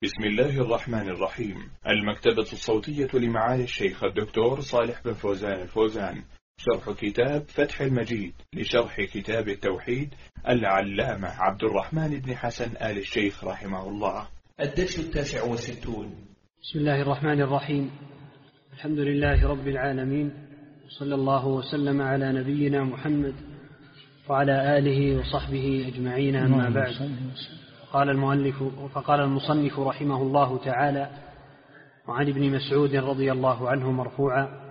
بسم الله الرحمن الرحيم. المكتبة الصوتية لمعالي الشيخ الدكتور صالح بن فوزان الفوزان، شرح كتاب فتح المجيد لشرح كتاب التوحيد العلامة عبد الرحمن بن حسن آل الشيخ رحمه الله. الدرس 69. بسم الله الرحمن الرحيم. الحمد لله رب العالمين، صلى الله وسلم على نبينا محمد وعلى آله وصحبه أجمعين، أما بعد. فقال المصنف رحمه الله تعالى: وعن ابن مسعود رضي الله عنه مرفوعا: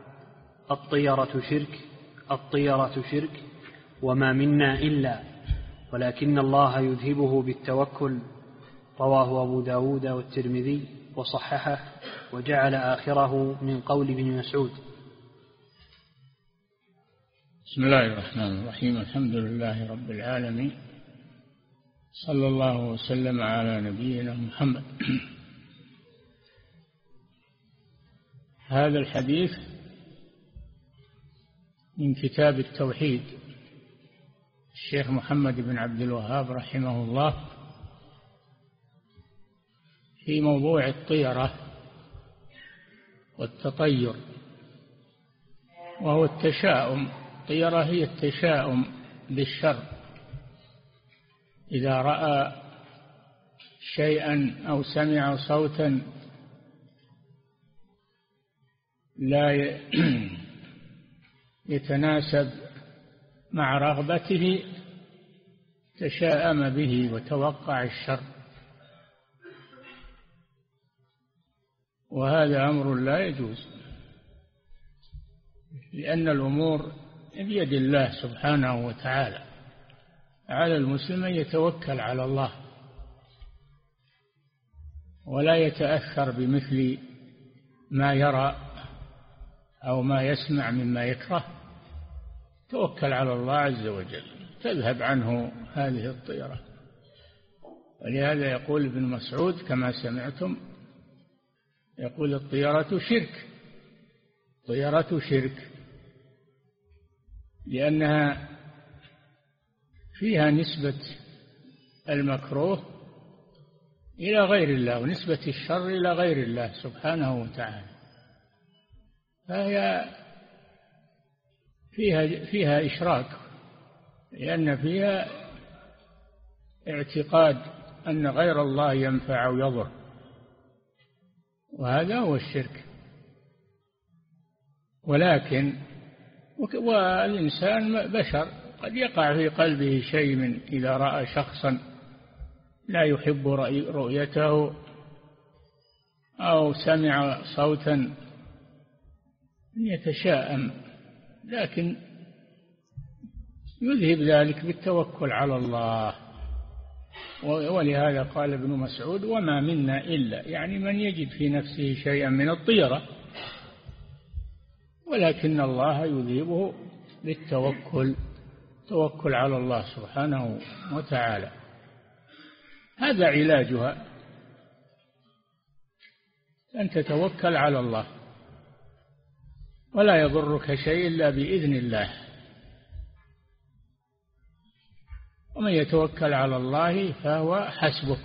الطيرة شرك وما منا إلا ولكن الله يذهبه بالتوكل. رواه أبو داود والترمذي وصححه وجعل آخره من قول ابن مسعود. بسم الله الرحمن الرحيم. الحمد لله رب العالمين، صلى الله وسلم على نبينا محمد. هذا الحديث من كتاب التوحيد الشيخ محمد بن عبد الوهاب رحمه الله، في موضوع الطيرة والتطير، وهو التشاؤم. الطيرة هي التشاؤم بالشر، إذا رأى شيئا أو سمع صوتا لا يتناسب مع رغبته تشاءم به وتوقع الشر، وهذا أمر لا يجوز، لأن الأمور بيد الله سبحانه وتعالى. على المسلم أن يتوكل على الله ولا يتأثر بمثل ما يرى أو ما يسمع مما يكره. توكل على الله عز وجل تذهب عنه هذه الطيرة. ولهذا يقول ابن مسعود كما سمعتم، يقول: الطيرة شرك، لأنها فيها نسبة المكروه إلى غير الله ونسبة الشر إلى غير الله سبحانه وتعالى، فهي فيها إشراك، لأن فيها اعتقاد أن غير الله ينفع أو يضر، وهذا هو الشرك. ولكن والإنسان بشر، قد يقع في قلبه شيء من إذا رأى شخصا لا يحب رؤيته أو سمع صوتا يتشاءم، لكن يذهب ذلك بالتوكل على الله. ولهذا قال ابن مسعود: وما منا إلا، يعني من يجد في نفسه شيئا من الطيرة، ولكن الله يذهبه بالتوكل، توكل على الله سبحانه وتعالى. هذا علاجها، أن تتوكل على الله ولا يضرك شيء إلا بإذن الله. ومن يتوكل على الله فهو حسبه.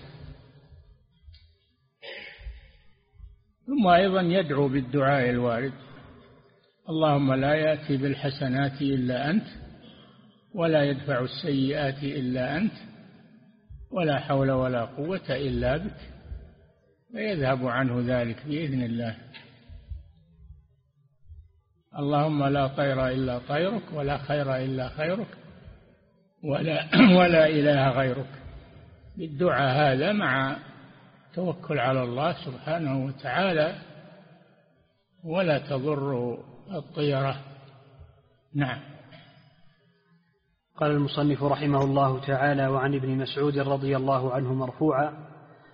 ثم أيضا يدعو بالدعاء الوارد: اللهم لا يأتي بالحسنات إلا أنت، ولا يدفع السيئات إلا أنت، ولا حول ولا قوة إلا بك، فيذهب عنه ذلك بإذن الله. اللهم لا طير إلا طيرك، ولا خير إلا خيرك، ولا إله غيرك. بالدعاء هذا مع توكل على الله سبحانه وتعالى، ولا تضر الطيرة. نعم. قال المصنف رحمه الله تعالى: وعن ابن مسعود رضي الله عنه مرفوعا: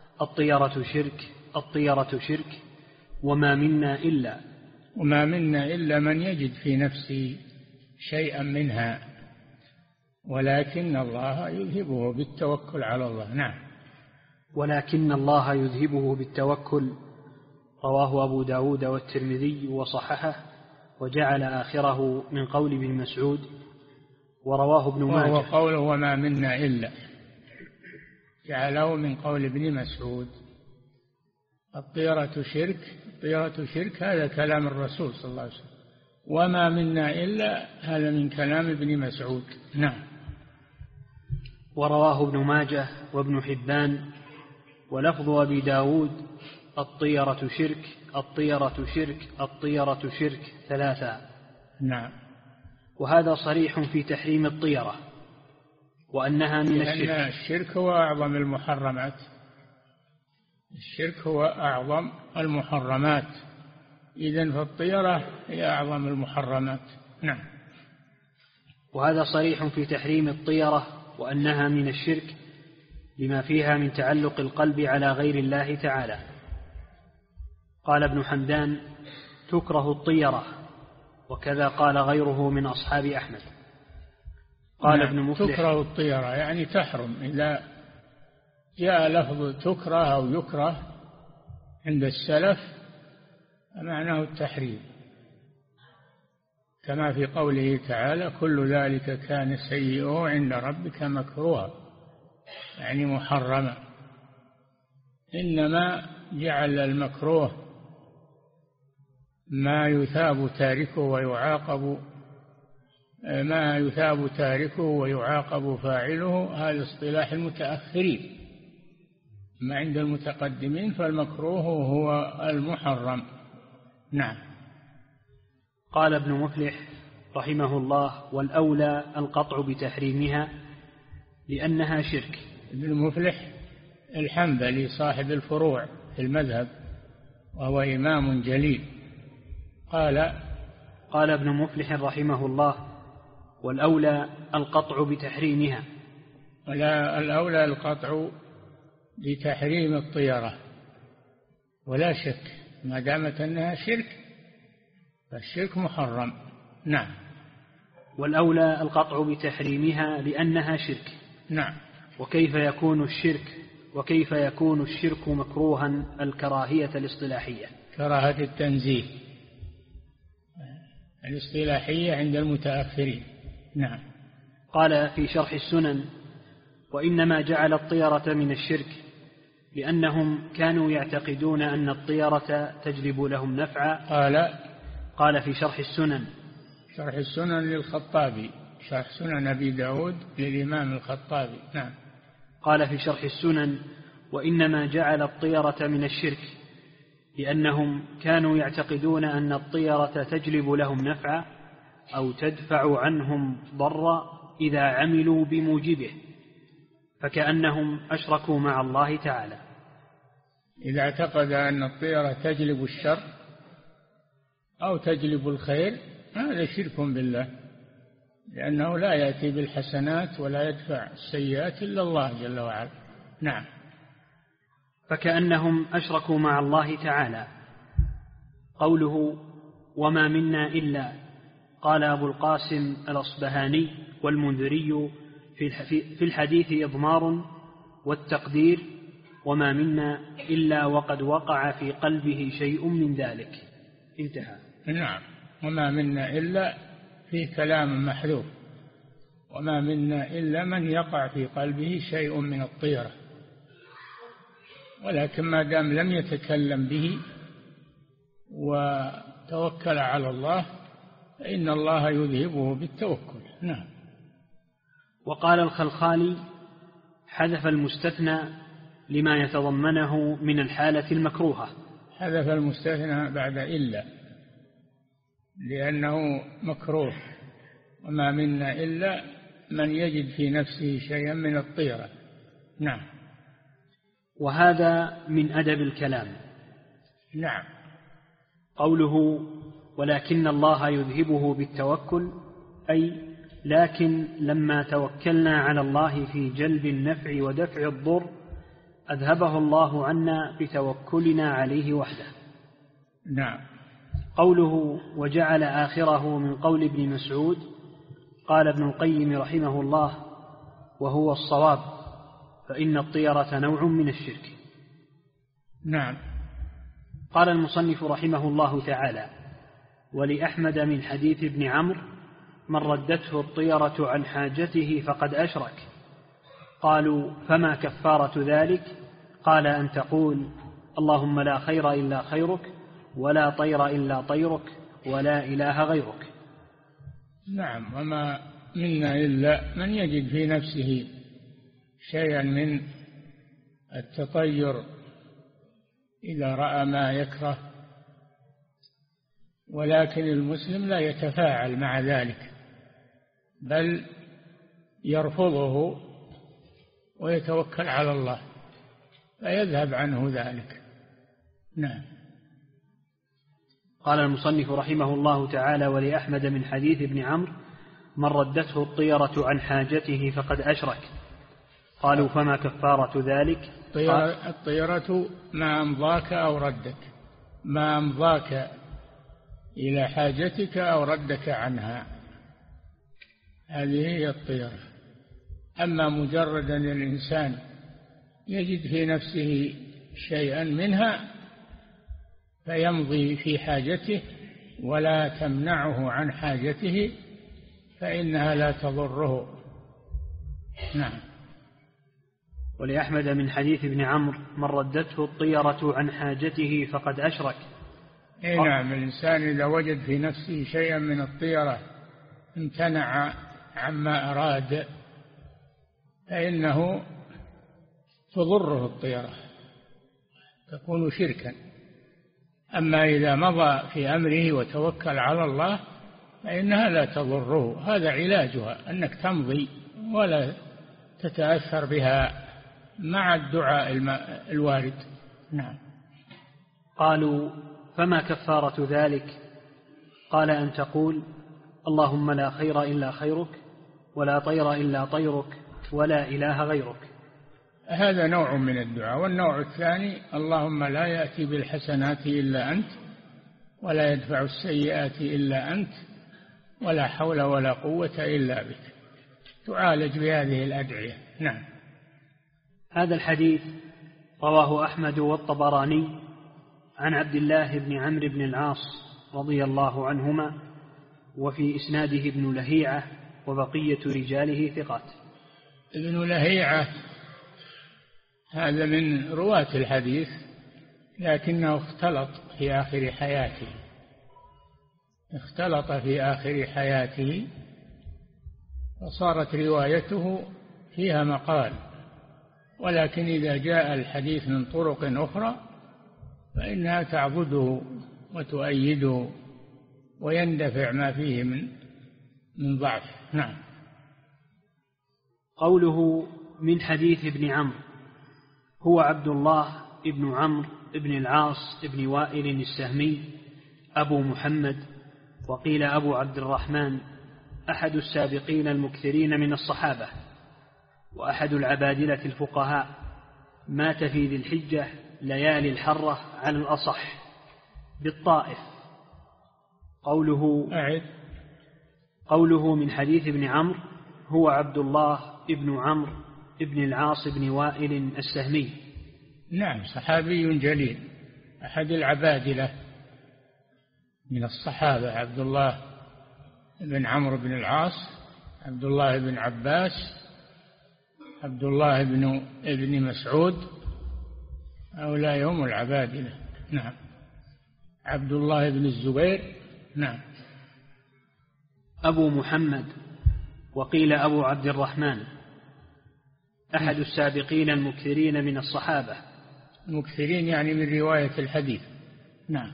الطيرة شرك وما منا إلا من يجد في نفسه شيئا منها، ولكن الله يذهبه بالتوكل على الله. نعم. ولكن الله يذهبه بالتوكل. رواه أبو داود والترمذي وصححه وجعل آخره من قول ابن مسعود. ورواه ابن ماجه. وهو قوله: وما منا إلا، جعله من قول ابن مسعود. الطيرة شرك، الطيرة شرك، هذا كلام الرسول صلى الله عليه وسلم. وما منا إلا، هذا من كلام ابن مسعود. نعم. ورواه ابن ماجه وابن حبان ولفظ أبي داود الطيرة شرك، الطيرة شرك، الطيرة شرك 3. نعم. وهذا صريح في تحريم الطيرة وأنها من الشرك. لأن الشرك هو أعظم المحرمات، الشرك هو أعظم المحرمات، إذن فالطيرة هي أعظم المحرمات. نعم. وهذا صريح في تحريم الطيرة وأنها من الشرك لما فيها من تعلق القلب على غير الله تعالى. قال ابن حمدان: تكره الطيرة، وكذا قال غيره من أصحاب أحمد. قال ابن مفلح: تكره الطيرة يعني تحرم، إذا جاء لفظ تكره أو يكره عند السلف معناه التحريم، كما في قوله تعالى: كل ذلك كان سيئه عند ربك مكروها، يعني محرما. إنما جعل المكروه ما يثاب تاركه ويعاقب فاعله، هذا اصطلاح المتأخرين. ما عند المتقدمين فالمكروه هو المحرم. نعم. قال ابن مفلح رحمه الله: والأولى القطع بتحريمها لأنها شرك. ابن مفلح الحنبلي صاحب الفروع في المذهب، وهو إمام جليل. قال ابن مفلح رحمه الله: والأولى القطع بتحريمها. ولا الأولى القطع بتحريم الطيرة، ولا شك ما دامت أنها شرك فالشرك محرم. نعم. والأولى القطع بتحريمها لأنها شرك. نعم. وكيف يكون الشرك مكروها؟ الكراهية الاصطلاحية، كراهة التنزيه الاصطلاحية عند المتأخرين. نعم. قال في شرح السنن: وإنما جعل الطيرة من الشرك لأنهم كانوا يعتقدون أن الطيرة تجلب لهم نفعا. قال في شرح السنن للخطابي، شرح سنن أبي داود للإمام الخطابي. نعم. قال في شرح السنن: وإنما جعل الطيرة من الشرك لأنهم كانوا يعتقدون أن الطيرة تجلب لهم نفعا أو تدفع عنهم ضرا إذا عملوا بموجبه، فكأنهم أشركوا مع الله تعالى. إذا اعتقد أن الطيرة تجلب الشر أو تجلب الخير هذا شرك بالله، لأنه لا يأتي بالحسنات ولا يدفع السيئات إلا الله جل وعلا. نعم. فكأنهم أشركوا مع الله تعالى. قوله: وما منا إلا، قال أبو القاسم الأصبهاني والمنذري في الحديث إضمار، والتقدير: وما منا إلا وقد وقع في قلبه شيء من ذلك. انتهى. نعم. وما منا إلا في كلام محذوف، وما منا إلا من يقع في قلبه شيء من الطيرة، ولكن ما دام لم يتكلم به وتوكل على الله فإن الله يذهبه بالتوكل. نعم. وقال الخلخالي: حذف المستثنى لما يتضمنه من الحالة المكروهة. حذف المستثنى بعد إلا لأنه مكروه، وما منا إلا من يجد في نفسه شيئا من الطيرة. نعم. وهذا من أدب الكلام. نعم. قوله: ولكن الله يذهبه بالتوكل، أي لكن لما توكلنا على الله في جلب النفع ودفع الضر أذهبه الله عنا بتوكلنا عليه وحده. نعم. قوله: وجعل آخره من قول ابن مسعود، قال ابن القيم رحمه الله: وهو الصواب، فإن الطيرة نوع من الشرك. نعم. قال المصنف رحمه الله تعالى: ولأحمد من حديث ابن عمرو: من ردته الطيرة عن حاجته فقد أشرك. قالوا: فما كفارة ذلك؟ قال: أن تقول اللهم لا خير إلا خيرك ولا طير إلا طيرك ولا إله غيرك. نعم. وما منا إلا من يجد في نفسه شيئا من التطير إذا رأى ما يكره، ولكن المسلم لا يتفاعل مع ذلك بل يرفضه ويتوكل على الله فيذهب عنه ذلك. نعم. قال المصنف رحمه الله تعالى: ولأحمد من حديث ابن عمرو: من ردته الطيرة عن حاجته فقد أشرك. قالوا: فما كفارة ذلك؟ الطيرة ما أمضاك أو ردك، ما أمضاك إلى حاجتك أو ردك عنها، هذه هي الطيرة. أما مجردا الإنسان يجد في نفسه شيئا منها فيمضي في حاجته ولا تمنعه عن حاجته فإنها لا تضره. نعم. ولأحمد من حديث ابن عمرو: من ردته الطيرة عن حاجته فقد أشرك. نعم. الإنسان إذا وجد في نفسه شيئا من الطيرة امتنع عما أراد فإنه تضره الطيرة، تكون شركا. أما إذا مضى في أمره وتوكل على الله فإنها لا تضره. هذا علاجها، أنك تمضي ولا تتأثر بها مع الدعاء الوارد. نعم. قالوا: فما كفارة ذلك؟ قال: أن تقول: اللهم لا خير إلا خيرك ولا طير إلا طيرك ولا إله غيرك. هذا نوع من الدعاء. والنوع الثاني: اللهم لا يأتي بالحسنات إلا أنت ولا يدفع السيئات إلا أنت ولا حول ولا قوة إلا بك. تعالج بهذه الأدعية. نعم. هذا الحديث رواه أحمد والطبراني عن عبد الله بن عمرو بن العاص رضي الله عنهما، وفي إسناده ابن لهيعة وبقية رجاله ثقات. ابن لهيعة هذا من رواة الحديث لكنه اختلط في آخر حياته، اختلط في آخر حياته فصارت روايته فيها مقال، ولكن إذا جاء الحديث من طرق أخرى فإنها تعبده وتؤيده ويندفع ما فيه من ضعف. نعم. قوله من حديث ابن عمرو: هو عبد الله ابن عمرو ابن العاص ابن وائل السهمي أبو محمد، وقيل أبو عبد الرحمن، أحد السابقين المكثرين من الصحابة، وأحد العبادلة الفقهاء، مات في ذي الحجة ليالي الحرة على الأصح بالطائف. قوله من حديث ابن عمرو: هو عبد الله ابن عمرو ابن العاص ابن وائل السهمي. نعم. صحابي جليل، أحد العبادلة من الصحابة، عبد الله بن عمرو بن العاص، عبد الله بن عباس، عبد الله ابن مسعود، هؤلاء هم العبادلة. نعم. عبد الله بن الزبير. نعم. أبو محمد، وقيل أبو عبد الرحمن، أحد السابقين المكثرين من الصحابة. المكثرين يعني من رواية الحديث. نعم.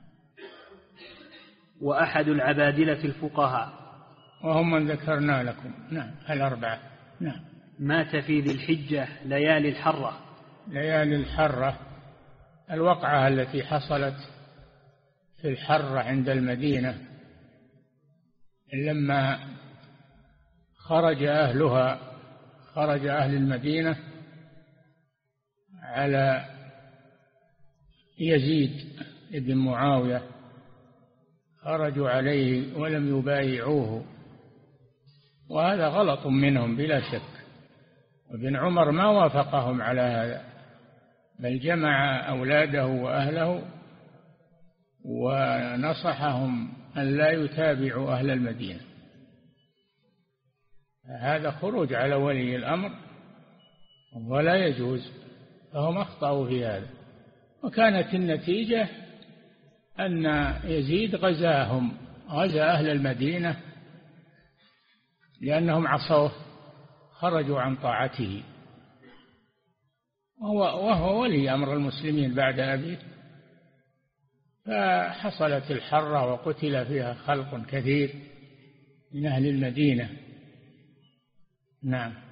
وأحد العبادلة الفقهاء، وهم من ذكرنا لكم. نعم. الأربعة. نعم. مات في ذي الحجة ليالي الحرة. ليالي الحرة الوقعة التي حصلت في الحرة عند المدينة لما خرج أهل المدينة على يزيد بن معاوية، خرجوا عليه ولم يبايعوه، وهذا غلط منهم بلا شك. وابن عمر ما وافقهم على هذا، بل جمع أولاده وأهله ونصحهم أن لا يتابعوا أهل المدينة. هذا خروج على ولي الأمر ولا يجوز، فهم أخطأوا في هذا. وكانت النتيجة أن يزيد غزا أهل المدينة لأنهم عصوه، خرجوا عن طاعته، وهو ولي أمر المسلمين بعد أبيه، فحصلت الحرة وقتل فيها خلق كثير من أهل المدينة. نعم.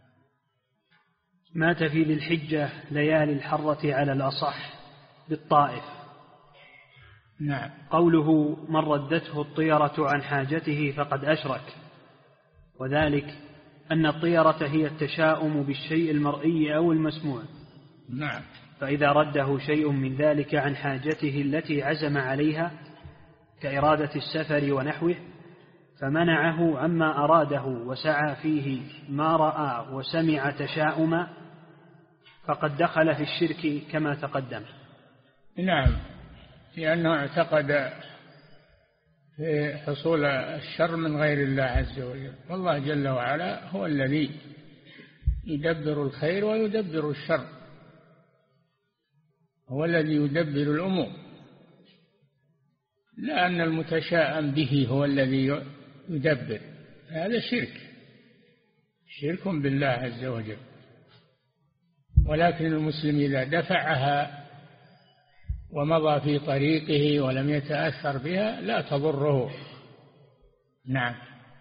مات في ذي الحجة ليالي الحرة على الأصح بالطائف. نعم. قوله من ردته الطيرة عن حاجته فقد أشرك، وذلك أن الطيرة هي التشاؤم بالشيء المرئي أو المسموع. نعم. فإذا رده شيء من ذلك عن حاجته التي عزم عليها كإرادة السفر ونحوه، فمنعه عما أراده وسعى فيه ما رأى وسمع تشاؤما، فقد دخل في الشرك كما تقدم. نعم، لأنه اعتقد في حصول الشر من غير الله عز وجل، والله جل وعلا هو الذي يدبر الخير ويدبر الشر، هو الذي يدبر الأمور، لأن المتشاءم به هو الذي يدبر. هذا شرك بالله عز وجل. ولكن المسلم إذا دفعها ومضى في طريقه ولم يتأثر بها لا تضره. نعم.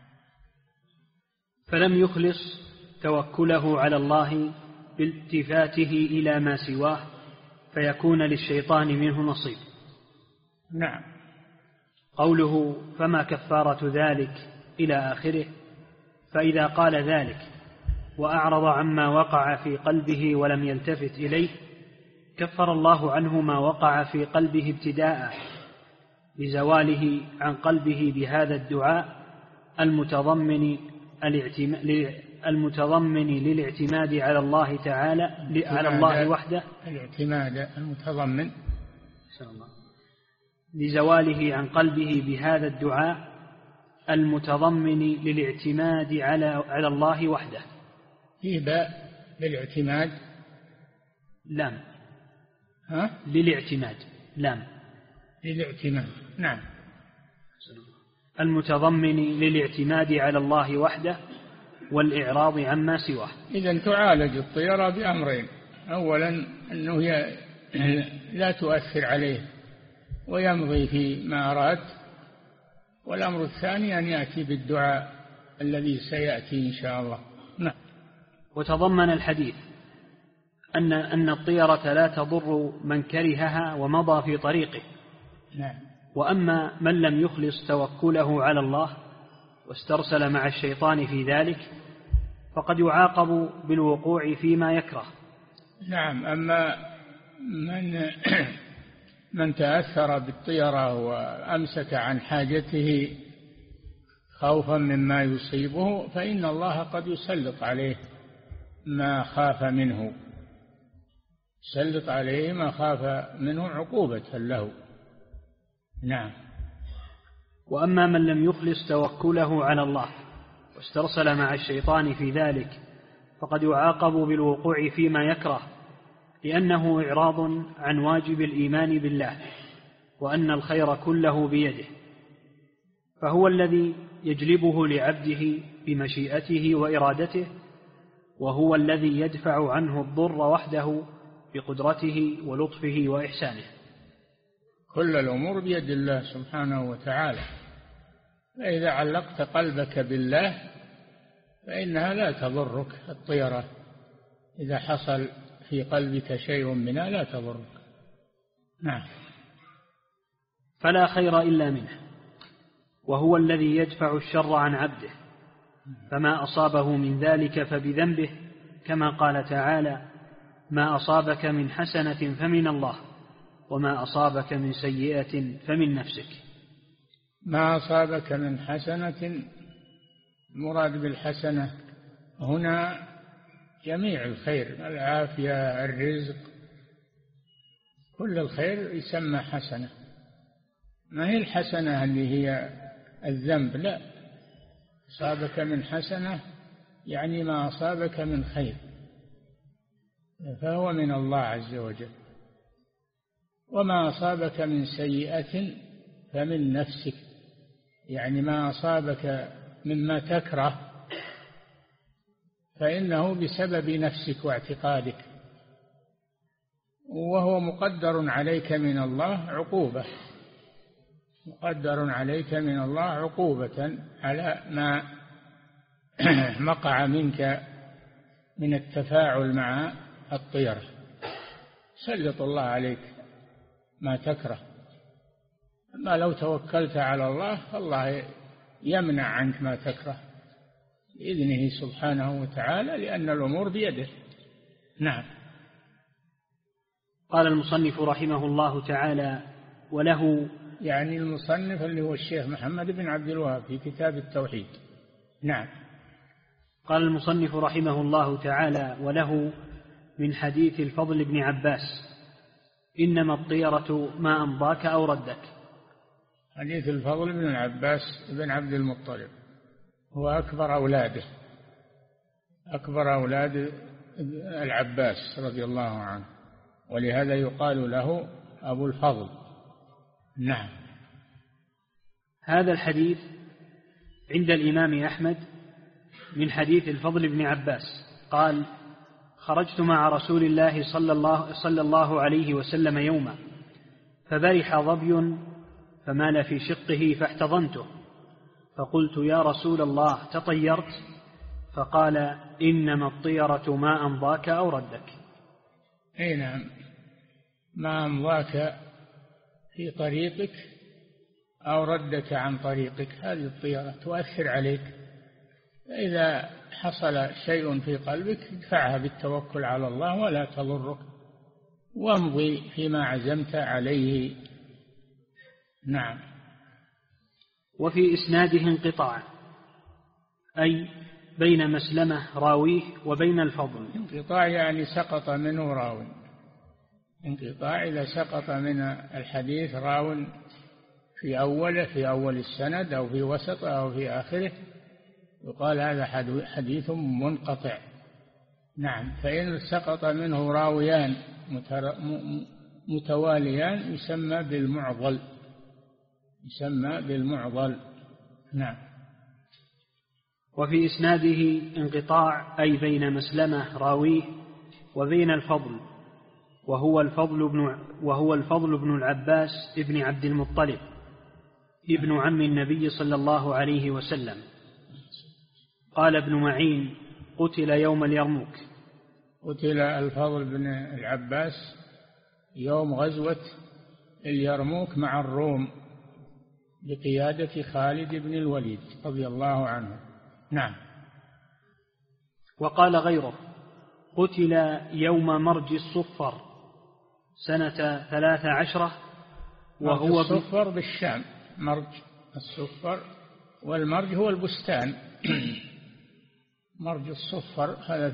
فلم يخلص توكله على الله بالتفاته إلى ما سواه فيكون للشيطان منه نصيب. نعم. قوله فما كفارة ذلك إلى آخره، فإذا قال ذلك وأعرض عما وقع في قلبه ولم يلتفت إليه كفر الله عنه ما وقع في قلبه ابتداء لزواله عن قلبه بهذا الدعاء المتضمن للاعتماد على الله تعالى على الله وحده، الاعتماد المتضمن لزواله عن قلبه بهذا الدعاء المتضمن للاعتماد على الله وحده. فيه باء بالاعتماد لام. للاعتماد لام للاعتماد. نعم. المتضمن للاعتماد على الله وحده والإعراض عما سواه. إذن تعالج الطيرة بأمرين: أولا أنه لا تؤثر عليه ويمضي في ما أراد، والأمر الثاني أن يأتي بالدعاء الذي سيأتي إن شاء الله. نعم. وتضمن الحديث أن الطيرة لا تضر من كرهها ومضى في طريقه. نعم. وأما من لم يخلص توكله على الله واسترسل مع الشيطان في ذلك فقد يعاقب بالوقوع فيما يكره. نعم. أما من تأثر بالطيرة وأمسك عن حاجته خوفا مما يصيبه فإن الله قد يسلط عليه ما خاف منه، سلط عليه ما خاف منه عقوبة له. نعم. وأما من لم يخلص توكله على الله واسترسل مع الشيطان في ذلك فقد يعاقب بالوقوع فيما يكره، لأنه إعراض عن واجب الإيمان بالله وأن الخير كله بيده، فهو الذي يجلبه لعبده بمشيئته وإرادته، وهو الذي يدفع عنه الضر وحده بقدرته ولطفه وإحسانه. كل الأمور بيد الله سبحانه وتعالى، فإذا علقت قلبك بالله فإنها لا تضرك. الطيرة إذا حصل في قلبك شيء منها لا تضرك. نعم. فلا خير إلا منه، وهو الذي يدفع الشر عن عبده، فما أصابه من ذلك فبذنبه، كما قال تعالى: ما أصابك من حسنة فمن الله وما أصابك من سيئة فمن نفسك. ما أصابك من حسنة، المراد بالحسنة هنا جميع الخير، العافية، الرزق، كل الخير يسمى حسنة. ما هي الحسنة اللي هي الذنب، لا، أصابك من حسنة يعني ما أصابك من خير، فهو من الله عز وجل. وما أصابك من سيئة فمن نفسك، يعني ما أصابك مما تكره فإنه بسبب نفسك واعتقادك، وهو مقدر عليك من الله عقوبة، مقدر عليك من الله عقوبة على ما وقع منك من التفاعل مع الطيرة. سلط الله عليك ما تكره. أما لو توكلت على الله فالله يمنع عنك ما تكره بإذنه سبحانه وتعالى، لأن الأمور بيده. نعم. قال المصنف رحمه الله تعالى: وله، يعني المصنف اللي هو الشيخ محمد بن عبد الوهاب في كتاب التوحيد. نعم. قال المصنف رحمه الله تعالى: وله من حديث الفضل بن عباس: إنما الطيرة ما أمضاك أو ردك. حديث الفضل بن العباس بن عبد المطلب هو أكبر أولاده، أكبر أولاد العباس رضي الله عنه، ولهذا يقال له أبو الفضل. نعم. هذا الحديث عند الإمام أحمد من حديث الفضل بن عباس قال: خرجت مع رسول الله صلى الله عليه وسلم يوما، فبرح ظبي فمال في شقه فاحتضنته، فقلت: يا رسول الله تطيرت؟ فقال: إنما الطيرة ما أمضاك أو ردك. أي نعم، ما أمضاك في طريقك أو ردك عن طريقك، هذه الطيرة تؤثر عليك. إذا حصل شيء في قلبك ادفعها بالتوكل على الله ولا تضرك، وامضي فيما عزمت عليه. نعم. وفي إسناده انقطاع، أي بين مسلمة راويه وبين الفضل. انقطاع يعني سقط منه راو. انقطاع إذا سقط من الحديث راو في أول السند أو في وسط أو في آخره، يقال هذا حديث منقطع. نعم. فإن سقط منه راويان متواليان يسمى بالمعضل، يسمى بالمعضل. نعم. وفي إسناده انقطاع، أي بين مسلمة راويه وبين الفضل، وهو الفضل بن العباس ابن عبد المطلب ابن عم النبي صلى الله عليه وسلم. قال ابن معين: قتل يوم اليرموك. قتل الفضل بن العباس يوم غزوة اليرموك مع الروم بقيادة خالد بن الوليد رضي الله عنه. نعم. وقال غيره: قتل يوم مرج الصفر سنة 13، وهو الصفر بالشام، مرج الصفر، والمرج هو البستان. مرج الصفر هذا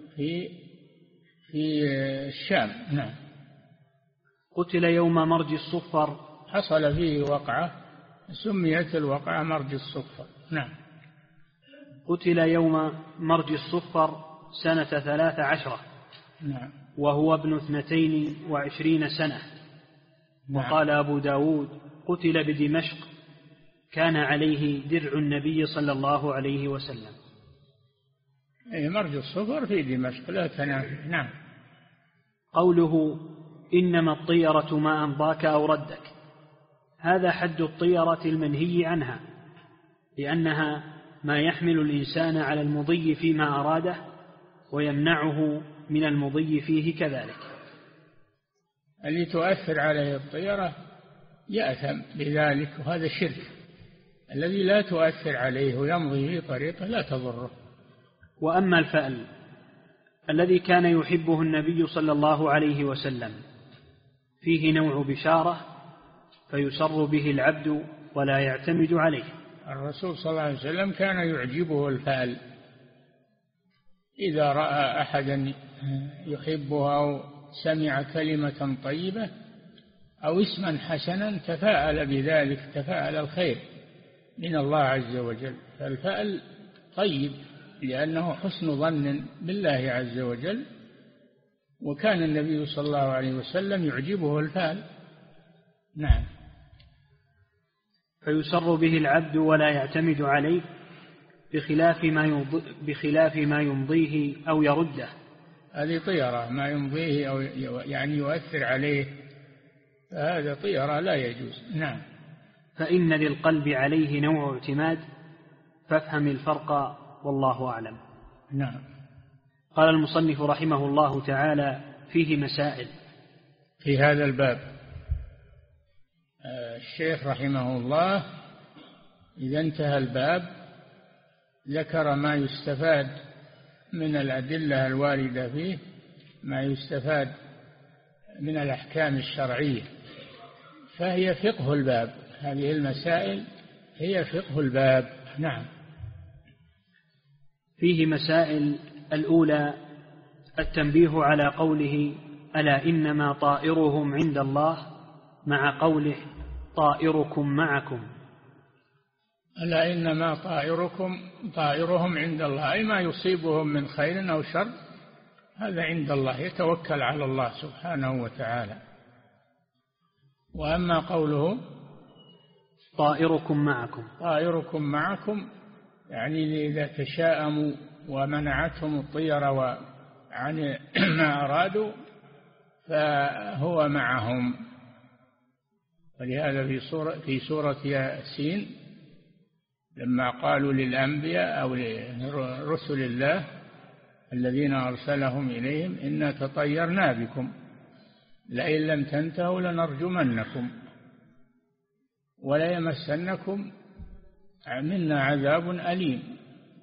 في الشام. نعم. قتل يوم مرج الصفر، حصل فيه وقعة سميت الوقعة مرج الصفر. نعم. قتل يوم مرج الصفر سنة 13. نعم. وهو ابن 22 سنة. نعم. وقال أبو داود: قتل بدمشق، كان عليه درع النبي صلى الله عليه وسلم. مرج الصفر في دمشق لا تنافي. نعم. قوله: إنما الطيرة ما أمضاك أو ردك، هذا حد الطيرة المنهي عنها، لأنها ما يحمل الإنسان على المضي فيما أراده ويمنعه من المضي فيه كذلك. اللي تؤثر عليه الطيرة يأثم بذلك، وهذا شرك. الذي لا تؤثر عليه ويمضي في طريقه لا تضره. وأما الفأل الذي كان يحبه النبي صلى الله عليه وسلم، فيه نوع بشارة فيسر به العبد ولا يعتمد عليه. الرسول صلى الله عليه وسلم كان يعجبه الفأل، إذا رأى أحدا يحبه أو سمع كلمة طيبة أو اسما حسنا تفاءل بذلك، تفاءل الخير من الله عز وجل. فالفأل طيب لأنه حسن ظن بالله عز وجل، وكان النبي صلى الله عليه وسلم يعجبه الفأل نعم. فيسر به العبد ولا يعتمد عليه بخلاف ما يمضيه أو يرده. هذه طيرة، ما يمضيه أو يعني يؤثر عليه، هذا طيرة لا يجوز. نعم. فإن للقلب عليه نوع اعتماد، فافهم الفرق والله أعلم. نعم. قال المصنف رحمه الله تعالى: فيه مسائل في هذا الباب. الشيخ رحمه الله إذا انتهى الباب ذكر ما يستفاد من الأدلة الواردة فيه، ما يستفاد من الأحكام الشرعية، فهي فقه الباب. هذه المسائل هي فقه الباب. نعم. فيه مسائل. الأولى التنبيه على قوله: ألا إنما طائرهم عند الله، مع قوله: طائركم معكم. ألا إنما طائرهم عند الله، أي ما يصيبهم من خير أو شر هذا عند الله، يتوكل على الله سبحانه وتعالى. وأما قوله طائركم معكم، طائركم معكم يعني إذا تشاءموا ومنعتهم الطيرة عن ما أرادوا فهو معهم. ولهذا في سورة ياسين لما قالوا للأنبياء أو لرسل الله الذين أرسلهم إليهم: إنا تطيرنا بكم لئن لم تنتهوا لنرجمنكم وليمسنكم منا عذاب أليم.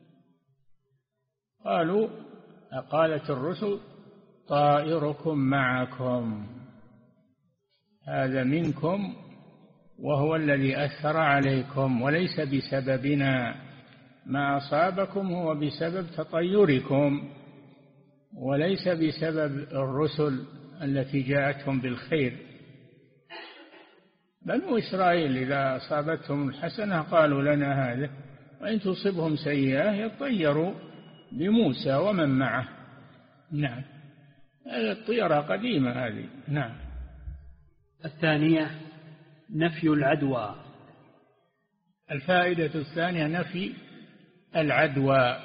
قالت الرسل: طائركم معكم، هذا منكم وهو الذي أثر عليكم، وليس بسببنا، ما أصابكم هو بسبب تطيركم وليس بسبب الرسل التي جاءتهم بالخير. بنو إسرائيل إذا أصابتهم الحسنة قالوا لنا هذا، وإن تصبهم سيئة يطيروا بموسى ومن معه. نعم. هذه الطيرة قديمة هذه. نعم. الثانية نفي العدوى. الفائدة الثانية نفي العدوى.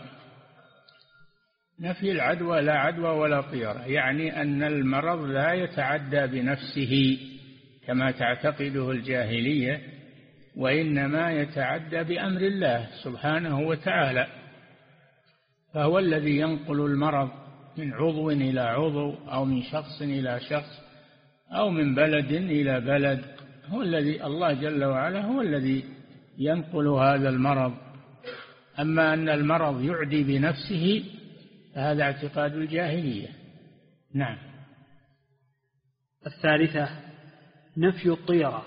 نفي العدوى، لا عدوى ولا طيرة، يعني أن المرض لا يتعدى بنفسه كما تعتقده الجاهلية، وإنما يتعدى بأمر الله سبحانه وتعالى، فهو الذي ينقل المرض من عضو إلى عضو أو من شخص إلى شخص أو من بلد إلى بلد. هو الذي الله جل وعلا هو الذي ينقل هذا المرض. أما أن المرض يعدي بنفسه فهذا اعتقاد الجاهلية. نعم. الثالثة نفي الطيرة.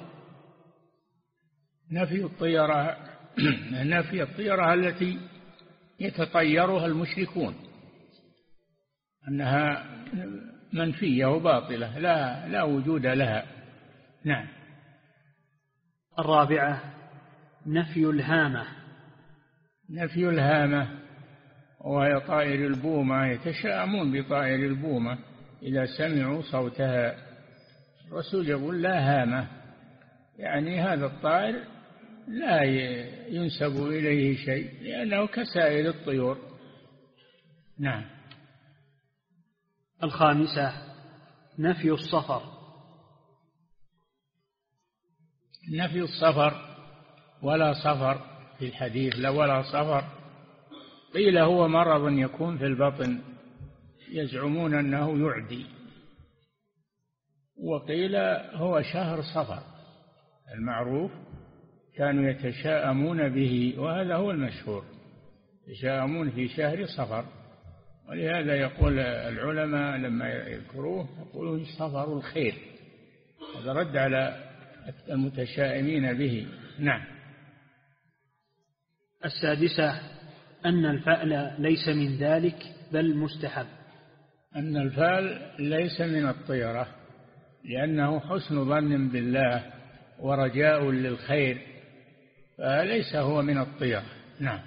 نفي الطيرة نفي الطيرة التي يتطيرها المشركون، أنها منفية وباطلة لا وجود لها. نعم. الرابعة نفي الهامة. نفي الهامة وهي طائر البومة، يتشاءمون بطائر البومة إذا سمعوا صوتها. الرسول يقول: لا هامة، يعني هذا الطائر لا ينسب إليه شيء لأنه كسائر الطيور. نعم. الخامسة نفي الصفر. نفي الصفر، ولا صفر في الحديث، لا ولا صفر. قيل هو مرض يكون في البطن يزعمون أنه يعدي، وقيل هو شهر صفر المعروف كانوا يتشاءمون به، وهذا هو المشهور، يتشاءمون في شهر صفر. ولهذا يقول العلماء لما يذكروه يقولون صفر الخير، هذا رد على المتشائمين به. نعم. السادسة أن الفأل ليس من ذلك بل مستحب. أن الفأل ليس من الطيرة لأنه حسن ظن بالله ورجاء للخير، فليس هو من الطيرة. نعم.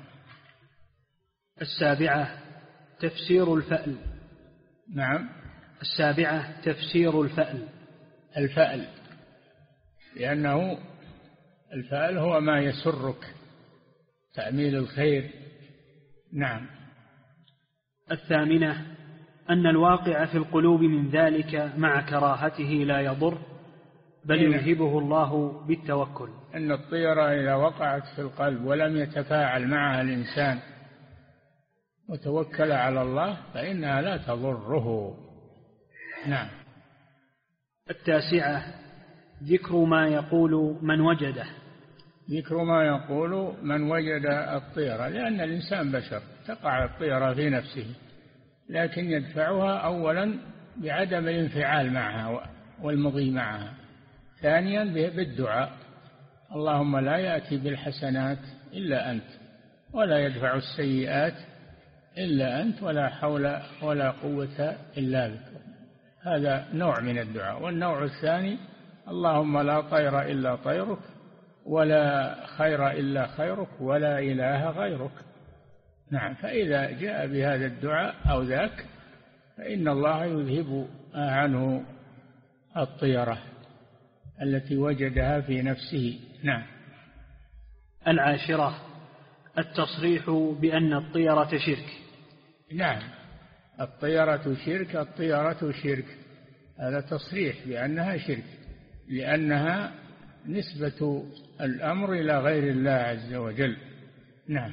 السابعة تفسير الفأل. نعم. السابعة تفسير الفأل. الفأل لأنه الفعل هو ما يسرك، تأميل الخير. نعم. الثامنة أن الواقع في القلوب من ذلك مع كراهته لا يضر، بل يذهبه الله بالتوكل. أن الطيرة إذا وقعت في القلب ولم يتفاعل معها الإنسان وتوكل على الله فإنها لا تضره. نعم. التاسعة ذكر ما يقول من وجده. ذكر ما يقول من وجد الطيرة، لأن الإنسان بشر، تقع الطيرة في نفسه، لكن يدفعها أولا بعدم الانفعال معها والمضي معها، ثانيا بالدعاء: اللهم لا يأتي بالحسنات إلا أنت، ولا يدفع السيئات إلا أنت، ولا حول ولا قوة إلا بك. هذا نوع من الدعاء. والنوع الثاني: اللهم لا طير إلا طيرك، ولا خير إلا خيرك، ولا إله غيرك. نعم. فإذا جاء بهذا الدعاء أو ذاك فإن الله يذهب عنه الطيرة التي وجدها في نفسه. نعم. العاشرة التصريح بأن الطيرة شرك. نعم. الطيرة شرك، الطيرة شرك، هذا تصريح بأنها شرك، لأنها نسبة الأمر إلى غير الله عز وجل. نعم.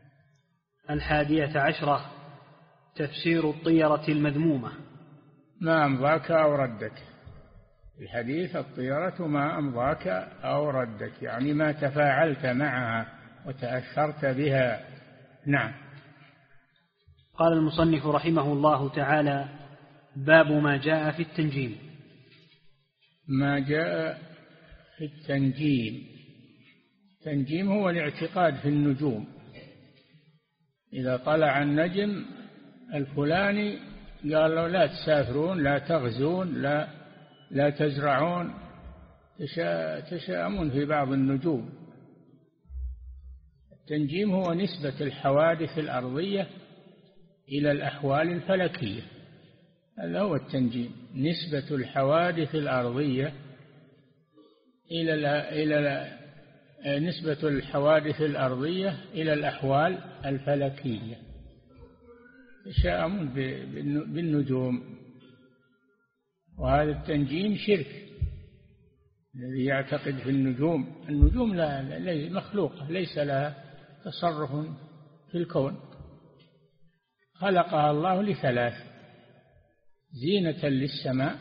11 تفسير الطيرة المذمومة: ما أمضاك أو ردك. الحديث: الطيرة ما أمضاك أو ردك، يعني ما تفاعلت معها وتأثرت بها. نعم. قال المصنف رحمه الله تعالى: باب ما جاء في التنجيم. ما جاء في التنجيم. التنجيم هو الاعتقاد في النجوم. إذا طلع النجم الفلاني قال له لا تسافرون، لا تغزون، لا تزرعون، تشاءمون في بعض النجوم. التنجيم هو نسبة الحوادث الأرضية إلى الأحوال الفلكية، هذا هو التنجيم، نسبة الحوادث الأرضية نسبة الحوادث الأرضية إلى الأحوال الفلكية. تشاءمون بالنجوم، وهذا التنجيم شرك. الذي يعتقد في النجوم، النجوم لا مخلوقة، ليس لها تصرف في الكون، خلقها الله ل3: زينة للسماء،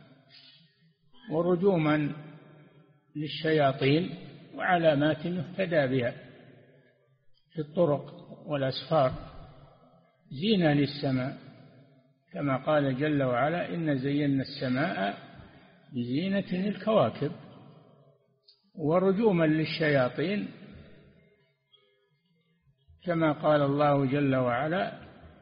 ورجوما للشياطين، وعلامات يهتدى بها في الطرق والأسفار. زينة للسماء كما قال جل وعلا: إن زينا السماء بزينة الكواكب. ورجوما للشياطين كما قال الله جل وعلا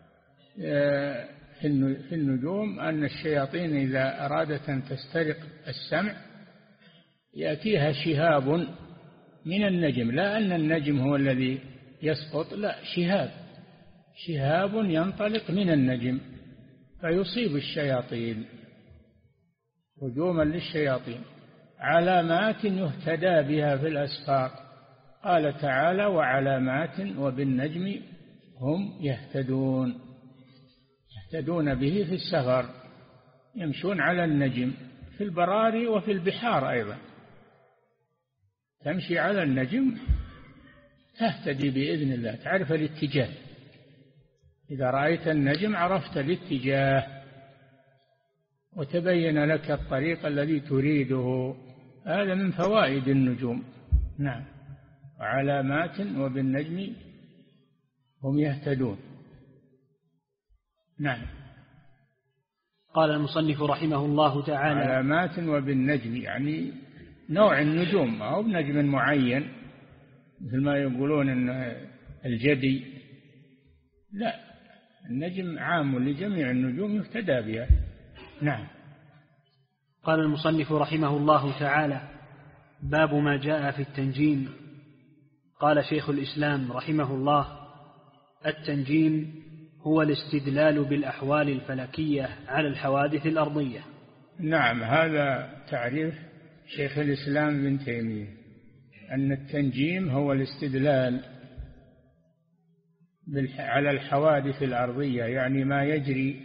في النجوم أن الشياطين إذا أرادت أن تسترق السمع يأتيها شهاب من النجم، لا أن النجم هو الذي يسقط، لا، شهاب ينطلق من النجم فيصيب الشياطين. رجوما للشياطين، علامات يهتدى بها في الأسفار. قال تعالى: وعلامات وبالنجم هم يهتدون به في السفر، يمشون على النجم في البراري وفي البحار أيضا، تمشي على النجم تهتدي بإذن الله، تعرف الاتجاه. إذا رأيت النجم عرفت الاتجاه وتبين لك الطريق الذي تريده. هذا من فوائد النجوم. نعم. وعلامات وبالنجم هم يهتدون. نعم. قال المصنف رحمه الله تعالى: علامات وبالنجم يعني نوع النجوم، أو بنجم معين مثل ما يقولون أن الجدي، لا، النجم عام لجميع النجوم يهتدى بها. نعم. قال المصنف رحمه الله تعالى: باب ما جاء في التنجيم. قال شيخ الإسلام رحمه الله: التنجيم هو الاستدلال بالأحوال الفلكية على الحوادث الأرضية. نعم، هذا تعريف شيخ الإسلام ابن تيمية أن التنجيم هو الاستدلال على الحوادث الأرضية، يعني ما يجري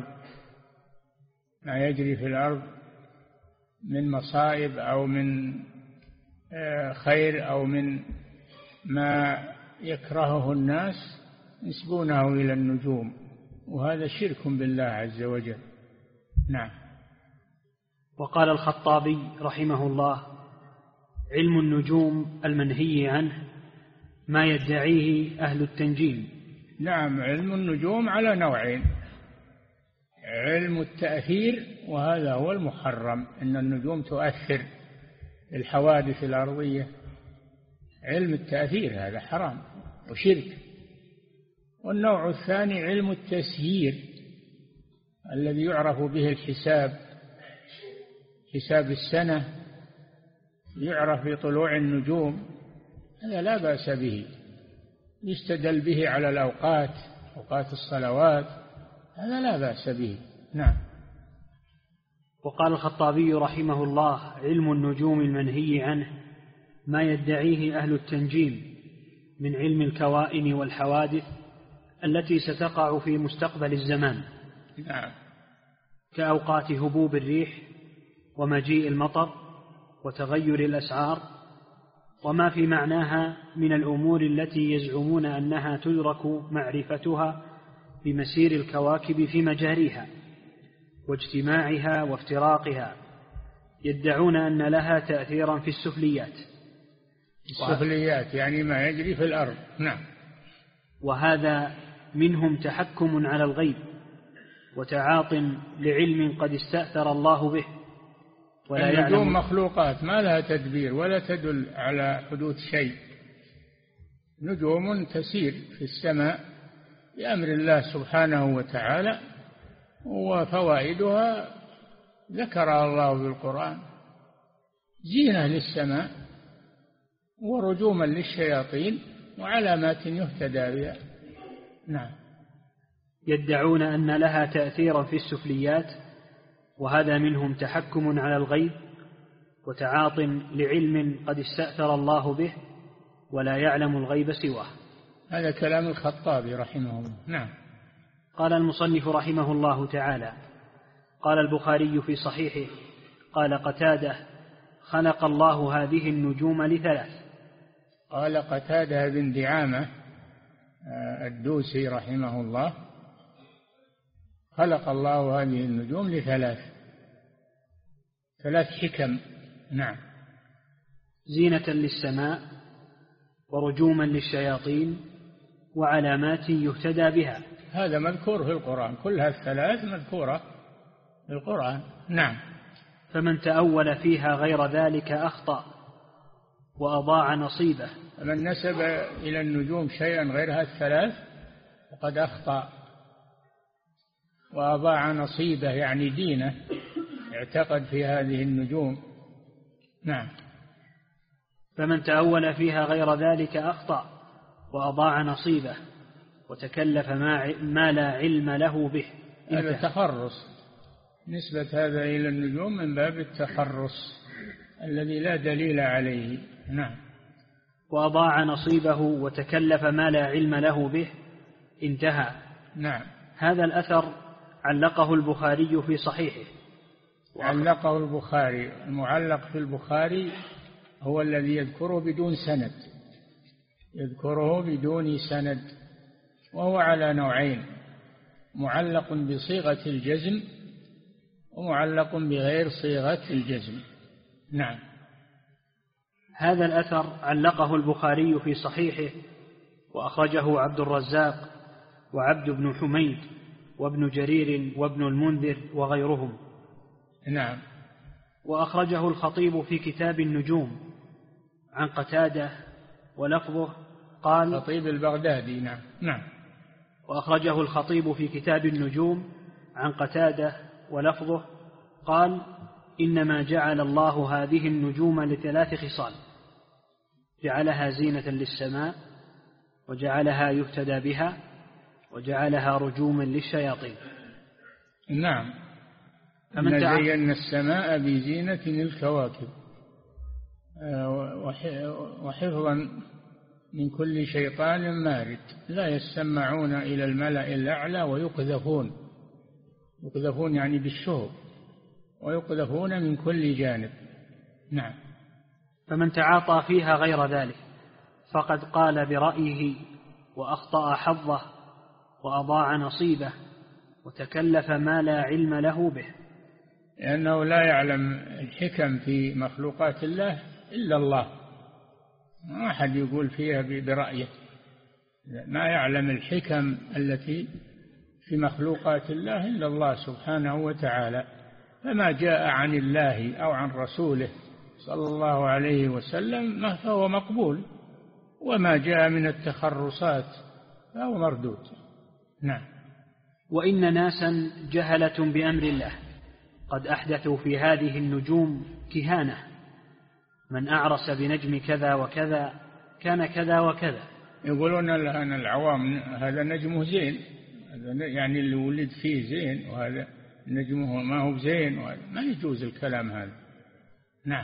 في الأرض من مصائب أو من خير أو من ما يكرهه الناس ينسبونه إلى النجوم، وهذا شرك بالله عز وجل. نعم. وقال الخطابي رحمه الله: علم النجوم المنهي عنه ما يدعيه أهل التنجيم. نعم، علم النجوم على نوعين: علم التأثير، وهذا هو المحرم، أن النجوم تؤثر الحوادث الأرضية، علم التأثير هذا حرام وشرك. والنوع الثاني علم التسيير الذي يعرف به الحساب، حساب السنة يعرف بطلوع النجوم، هذا لا بأس به، يستدل به على الأوقات، أوقات الصلوات، هذا لا بأس به. نعم. وقال الخطابي رحمه الله: علم النجوم المنهي عنه ما يدعيه أهل التنجيم من علم الكوائن والحوادث التي ستقع في مستقبل الزمان. نعم. كأوقات هبوب الريح ومجيء المطر وتغير الأسعار وما في معناها من الأمور التي يزعمون أنها تدرك معرفتها بمسير الكواكب في مجاريها واجتماعها وافتراقها، يدعون أن لها تأثيرا في السفليات. السفليات يعني ما يجري في الأرض. نعم. وهذا منهم تحكم على الغيب وتعاط لعلم قد استأثر الله به، ولا النجوم مخلوقات ما لها تدبير ولا تدل على حدوث شيء، نجوم تسير في السماء بأمر الله سبحانه وتعالى، وفوائدها ذكرها الله في القرآن: زينة للسماء ورجوما للشياطين وعلامات يهتدى بها. نعم. يدعون أن لها تأثيرا في السفليات، وهذا منهم تحكم على الغيب وتعاط لعلم قد استأثر الله به، ولا يعلم الغيب سواه. هذا كلام الخطابي رحمه الله. نعم. قال المصنف رحمه الله تعالى: قال البخاري في صحيحه: قال قتادة: خلق الله هذه النجوم لثلاث. قال قتادة بن دعامة الدوسي رحمه الله: خلق الله هذه النجوم ثلاث حكم. نعم. زينة للسماء ورجوما للشياطين وعلامات يهتدى بها. هذا مذكور في القرآن، كلها الثلاث مذكورة في القرآن. نعم. فمن تأول فيها غير ذلك أخطأ وأضاع نصيبه. من نسب إلى النجوم شيئا غير الثلاث فقد أخطأ وأضاع نصيبه، يعني دينه، اعتقد في هذه النجوم. نعم. فمن تأول فيها غير ذلك أخطأ وأضاع نصيبه وتكلف ما لا علم له به. هذا تخرص، نسبة هذا إلى النجوم من باب التخرص الذي لا دليل عليه. نعم. وأضاع نصيبه وتكلف ما لا علم له به، انتهى. نعم. هذا الأثر علقه البخاري في صحيحه. علقه البخاري. المعلق في البخاري هو الذي يذكره بدون سند، يذكره بدون سند، وهو على نوعين: معلق بصيغة الجزم ومعلق بغير صيغة الجزم. نعم. هذا الأثر علقه البخاري في صحيحه، وأخرجه عبد الرزاق وعبد بن حميد وابن جرير وابن المنذر وغيرهم. نعم. وأخرجه الخطيب في كتاب النجوم عن قتادة ولفظه قال: الخطيب البغدادي. نعم. نعم. وأخرجه الخطيب في كتاب النجوم عن قتادة ولفظه قال: إنما جعل الله هذه النجوم لثلاث خصال: جعلها زينة للسماء، وجعلها يهتدى بها، وجعلها رجوما للشياطين. نعم. إن زينا السماء بزينة الكواكب. وحفظا من كل شيطان مارد. لا يسمعون إلى الملأ الأعلى ويقذفون يعني بالشهب، ويقذفون من كل جانب. نعم. فمن تعاطى فيها غير ذلك فقد قال برأيه وأخطأ حظه وأضاع نصيبه وتكلف ما لا علم له به، لأنه لا يعلم الحكم في مخلوقات الله إلا الله، ما أحد يقول فيها برأيه، ما يعلم الحكم التي في مخلوقات الله إلا الله سبحانه وتعالى. فما جاء عن الله أو عن رسوله صلى الله عليه وسلم فهو مقبول، وما جاء من التخرصات فهو مردود. نعم. وإن ناسا جهلة بأمر الله قد أحدثوا في هذه النجوم كهانة، من أعرس بنجم كذا وكذا كان كذا وكذا. يقولون أن العوام هذا نجمه زين، يعني اللي ولد فيه زين، وهذا نجمه ما هو زين، ما يجوز الكلام هذا. نعم.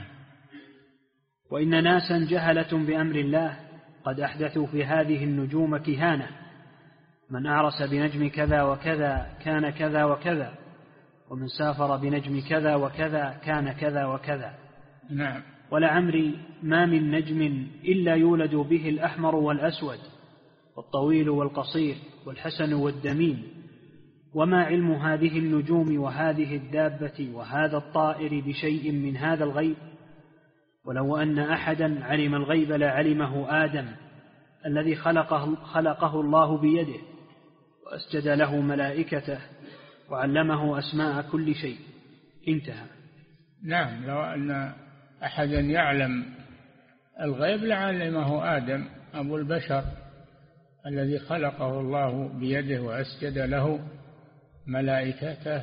وإن ناسا جهلة بأمر الله قد أحدثوا في هذه النجوم كهانة، من أعرس بنجم كذا وكذا كان كذا وكذا، ومن سافر بنجم كذا وكذا كان كذا وكذا. نعم. ولعمري ما من نجم إلا يولد به الأحمر والأسود والطويل والقصير والحسن والدميم، وما علم هذه النجوم وهذه الدابة وهذا الطائر بشيء من هذا الغيب، ولو أن أحدا علم الغيب لعلمه آدم الذي خلقه الله بيده وأسجد له ملائكته وعلمه أسماء كل شيء. انتهى. نعم. لو أن أحدا يعلم الغيب لعلمه آدم أبو البشر الذي خلقه الله بيده وأسجد له ملائكته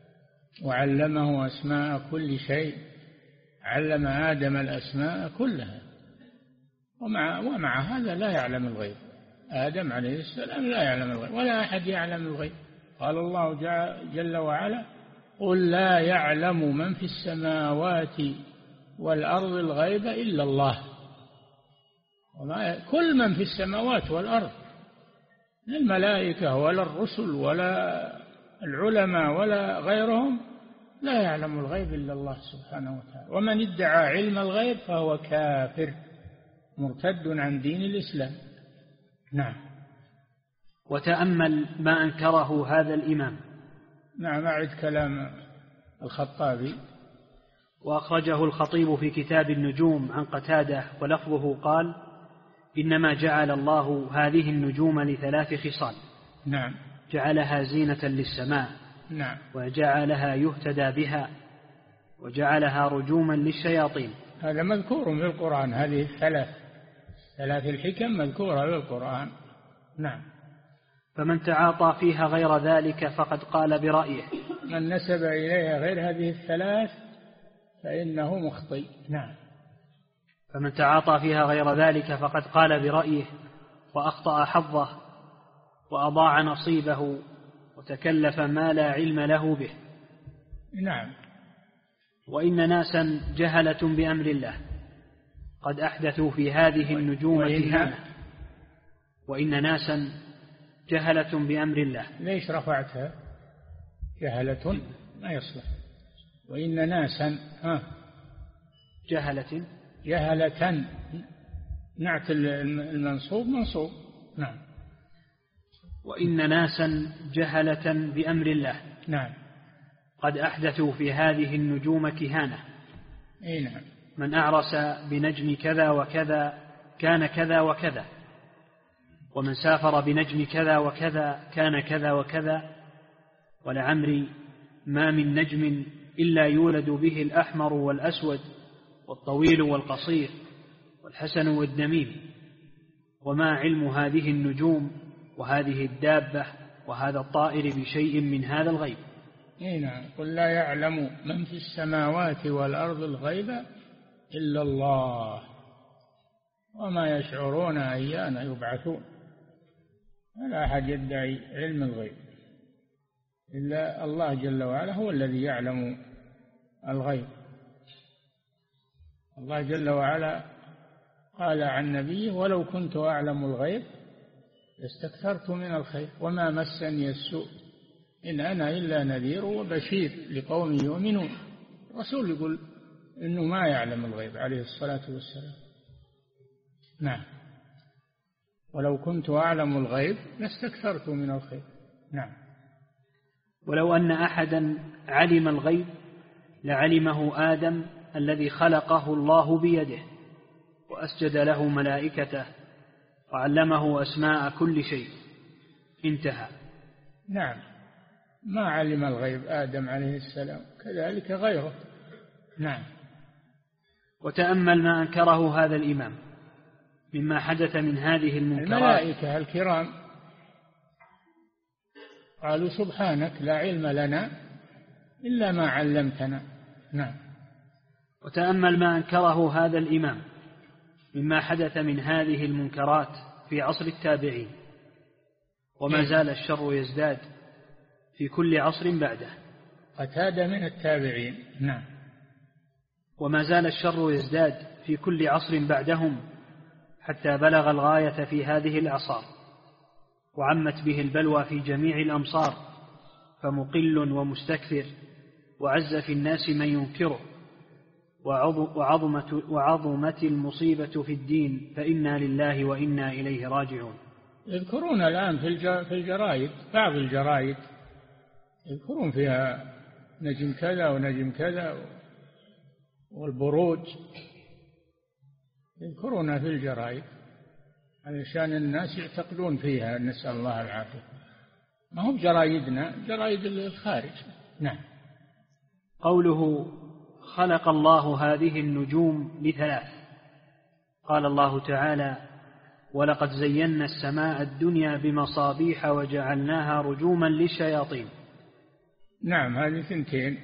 وعلمه أسماء كل شيء. علم آدم الأسماء كلها، ومع هذا لا يعلم الغيب. آدم عليه السلام لا يعلم الغيب، ولا أحد يعلم الغيب. قال الله جل وعلا: قل لا يعلم من في السماوات والأرض الغيب إلا الله. كل من في السماوات والأرض، لا الملائكة ولا الرسل ولا العلماء ولا غيرهم، لا يعلم الغيب إلا الله سبحانه وتعالى. ومن ادعى علم الغيب فهو كافر مرتد عن دين الإسلام. نعم. وتأمل ما أنكره هذا الإمام. نعم. أعد كلام الخطابي. وأخرجه الخطيب في كتاب النجوم عن قتادة ولفظه قال: إنما جعل الله هذه النجوم لثلاث خصال. نعم. جعلها زينة للسماء. نعم. وجعلها يهتدى بها، وجعلها رجوما للشياطين. هذا مذكور في القرآن، هذه ثلاث الحكم مذكورة في القرآن. نعم. فمن تعاطى فيها غير ذلك فقد قال برأيه. من نسب إليها غير هذه الثلاث فإنه مخطئ. نعم. فمن تعاطى فيها غير ذلك فقد قال برأيه وأخطأ حظه وأضاع نصيبه وتكلف ما لا علم له به. نعم. وإن ناسا جهلة بأمر الله قد أحدثوا في هذه النجوم كهانة. وإن ناسا جهلة بأمر الله. ليش رفعتها جهلة؟ ما يصلح. وإن ناسا جهلة نعت المنصوب منصوب. نعم. وإن ناسا جهلة بأمر الله. نعم. قد أحدثوا في هذه النجوم كهانة. أي نعم. من أعرس بنجم كذا وكذا كان كذا وكذا، ومن سافر بنجم كذا وكذا كان كذا وكذا. ولعمري ما من نجم إلا يولد به الأحمر والأسود والطويل والقصير والحسن والدميم، وما علم هذه النجوم وهذه الدابة وهذا الطائر بشيء من هذا الغيب. نعم. قل لا يعلم من في السماوات والأرض الغيب إلا الله وما يشعرون أيان يبعثون. ولا أحد يدعي علم الغيب إلا الله جل وعلا، هو الذي يعلم الغيب. الله جل وعلا قال عن نبيه: ولو كنت أعلم الغيب لاستكثرت من الخير وما مسني السوء إن أنا إلا نذير وبشير لقوم يؤمنون. الرسول يقول إنه ما يعلم الغيب عليه الصلاة والسلام. نعم، ولو كنت أعلم الغيب لاستكثرت من الخير. نعم. ولو أن أحدا علم الغيب لعلمه آدم الذي خلقه الله بيده وأسجد له ملائكته وعلمه أسماء كل شيء. انتهى. نعم، ما علم الغيب آدم عليه السلام، كذلك غيره. نعم. وتأمل ما أنكره هذا الإمام مما حدث من هذه المنكرات. الملائكة الكرام قالوا: سبحانك لا علم لنا إلا ما علمتنا. نعم. وتأمل ما أنكره هذا الإمام مما حدث من هذه المنكرات في عصر التابعين، وما زال الشر يزداد في كل عصر بعده. قتادة من التابعين. نعم. وما زال الشر يزداد في كل عصر بعدهم حتى بلغ الغاية في هذه الأعصار، وعمت به البلوى في جميع الأمصار، فمقل ومستكثر، وعز في الناس من ينكره، وعظمت المصيبة في الدين، فإنا لله وإنا إليه راجعون. يذكرون الآن في الجرائد، بعض الجرائد يذكرون فيها نجم كذا ونجم كذا والبروج، يذكرونها في الجرائد علشان الناس يعتقدون فيها. نسأل الله العافية. ما هو بجرائدنا، جرائد الخارج. نعم. قوله: خلق الله هذه النجوم لثلاث. قال الله تعالى: ولقد زينا السماء الدنيا بمصابيح وجعلناها رجوما للشياطين. نعم، هذه ثنتين.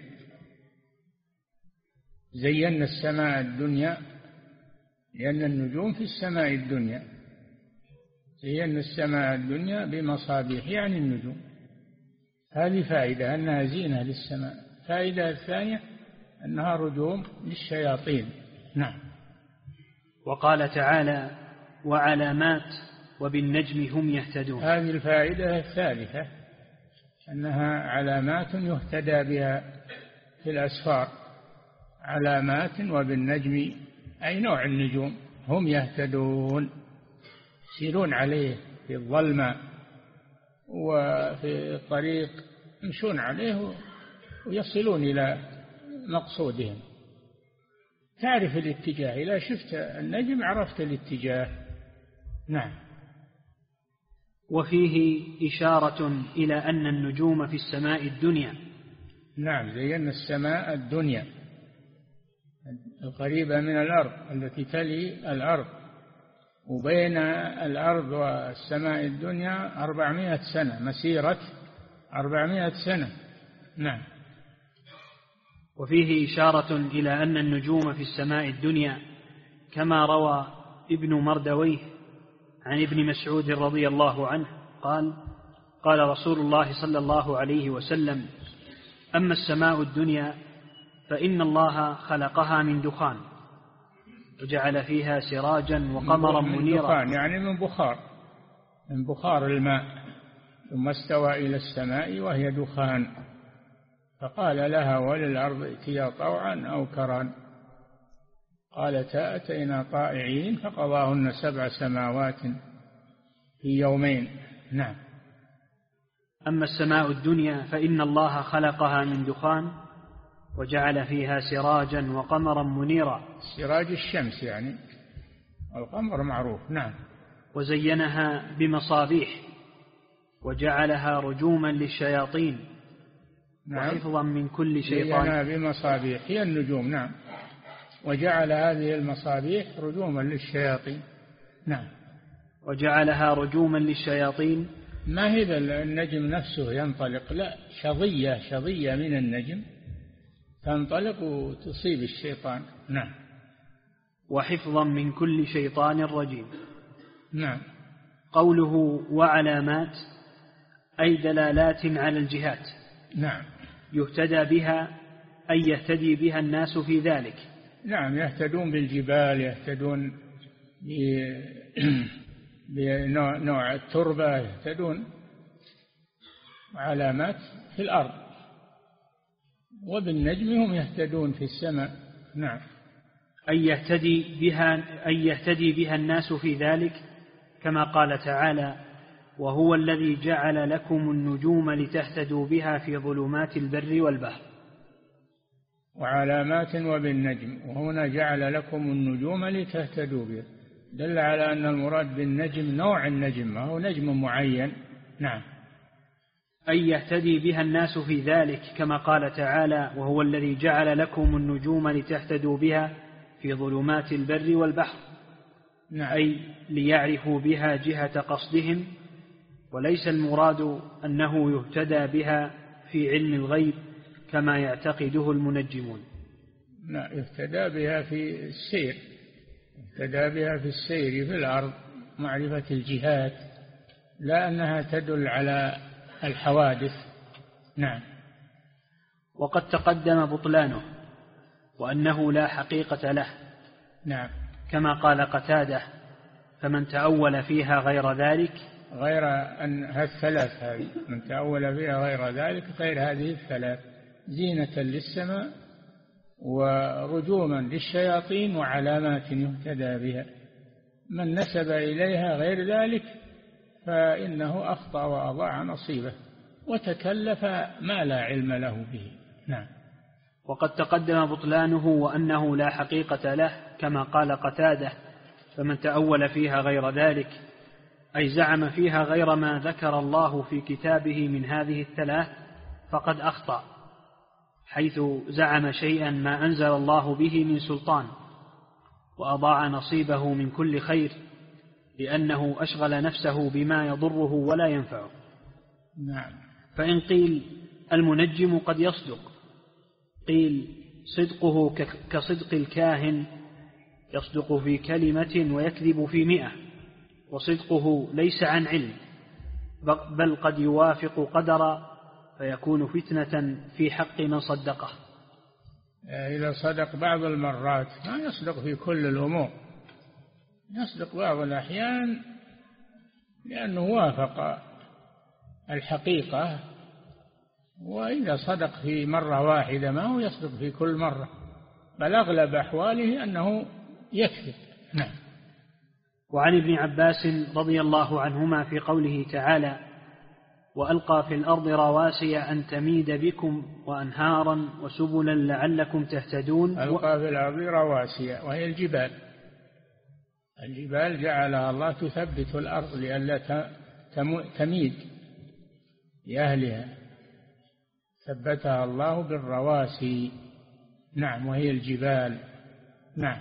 زينا السماء الدنيا لأن النجوم في السماء الدنيا. زينا السماء الدنيا بمصابيح يعني النجوم. هذه فائدة أنها زينة للسماء. فائدة الثانية أنها رجوم للشياطين. نعم. وقال تعالى: وعلامات وبالنجم هم يهتدون. هذه الفائدة الثالثة أنها علامات يهتدى بها في الأسفار. علامات وبالنجم أي نوع النجوم هم يهتدون، يسيرون عليه في الظلمة وفي الطريق، يمشون عليه ويصلون إلى مقصودهم. تعرف الاتجاه، إذا شفت النجم عرفت الاتجاه. نعم. وفيه إشارة إلى أن النجوم في السماء الدنيا. نعم، زينا السماء الدنيا القريبة من الأرض التي تلي الأرض، وبين الأرض والسماء الدنيا 400 سنة، مسيرة 400 سنة. نعم. وفيه إشارة إلى أن النجوم في السماء الدنيا كما روى ابن مردويه عن ابن مسعود رضي الله عنه قال: قال رسول الله صلى الله عليه وسلم: أما السماء الدنيا فإن الله خلقها من دخان وجعل فيها سراجا وقمرا منيرا. دخان يعني من بخار الماء، ثم استوى إلى السماء وهي دخان، فقال لها وللأرض ائتيا طوعا أو كرها، قالتا أتينا طائعين، فقضاهن 7 سماوات في يومين. نعم. أما السماء الدنيا فإن الله خلقها من دخان وجعل فيها سراجا وقمرا منيرا. سراج الشمس يعني، القمر معروف. نعم. وزينها بمصابيح وجعلها رجوما للشياطين. نعم. وحفظا من كل شيطان. زينها بمصابيح هي النجوم. نعم. وجعل هذه المصابيح رجوما للشياطين. نعم. وجعلها رجوما للشياطين. ما هي النجم نفسه ينطلق، لا، شظية من النجم تنطلق وتصيب الشيطان. نعم. وحفظا من كل شيطان رجيم. نعم. قوله وعلامات أي دلالات على الجهات. نعم. يهتدى بها أي يهتدي بها الناس في ذلك. نعم يهتدون بالجبال، يهتدون بنوع التربة، يهتدون علامات في الأرض، وبالنجم هم يهتدون في السماء. نعم. أن يهتدي بها الناس في ذلك، كما قال تعالى: وهو الذي جعل لكم النجوم لتهتدوا بها في ظلمات البر والبحر. وعلامات وبالنجم، وهنا جعل لكم النجوم لتهتدوا بها، دل على أن المراد بالنجم نوع النجم، ما هو نجم معين. نعم. أن يهتدي بها الناس في ذلك، كما قال تعالى: وهو الذي جعل لكم النجوم لتهتدوا بها في ظلمات البر والبحر. نعم. أي ليعرفوا بها جهة قصدهم، وليس المراد أنه يهتدى بها في علم الغيب كما يعتقده المنجمون. لا، يهتدى بها في السير، يهتدى بها في السير في الأرض، معرفة الجهات، لا أنها تدل على الحوادث. نعم. وقد تقدم بطلانه، وأنه لا حقيقة له. نعم. كما قال قتادة: فمن تأول فيها غير ذلك، غير أن هالثلاث هذه، من تأول فيها غير ذلك، غير هذه الثلاث: زينة للسماء، ورجوما للشياطين، وعلامات يهتدى بها. من نسب إليها غير ذلك فإنه أخطأ وأضاع نصيبه، وتكلف ما لا علم له به. نعم. وقد تقدم بطلانه، وأنه لا حقيقة له، كما قال قتادة: فمن تأول فيها غير ذلك، أي زعم فيها غير ما ذكر الله في كتابه من هذه الثلاث، فقد أخطأ، حيث زعم شيئا ما أنزل الله به من سلطان، وأضاع نصيبه من كل خير، لأنه أشغل نفسه بما يضره ولا ينفعه. نعم. فإن قيل المنجم قد يصدق، قيل صدقه كصدق الكاهن، يصدق في كلمة ويكذب في 100، وصدقه ليس عن علم، بل قد يوافق قدرا، فيكون فتنة في حق من صدقه. إذا صدق بعض المرات ما يصدق في كل الأمور، يصدق بعض الأحيان لأنه وافق الحقيقة، وإذا صدق في مرة واحدة ما هو يصدق في كل مرة، بل أغلب أحواله أنه يكذب. نعم. وعن ابن عباس رضي الله عنهما في قوله تعالى: وألقى في الأرض رواسي أن تميد بكم وأنهارا وسبلا لعلكم تهتدون. ألقى في الأرض رواسي، وهي الجبال. الجبال جعلها الله تثبت الأرض لئلا تميد لأهلها، ثبتها الله بالرواسي. نعم. وهي الجبال. نعم.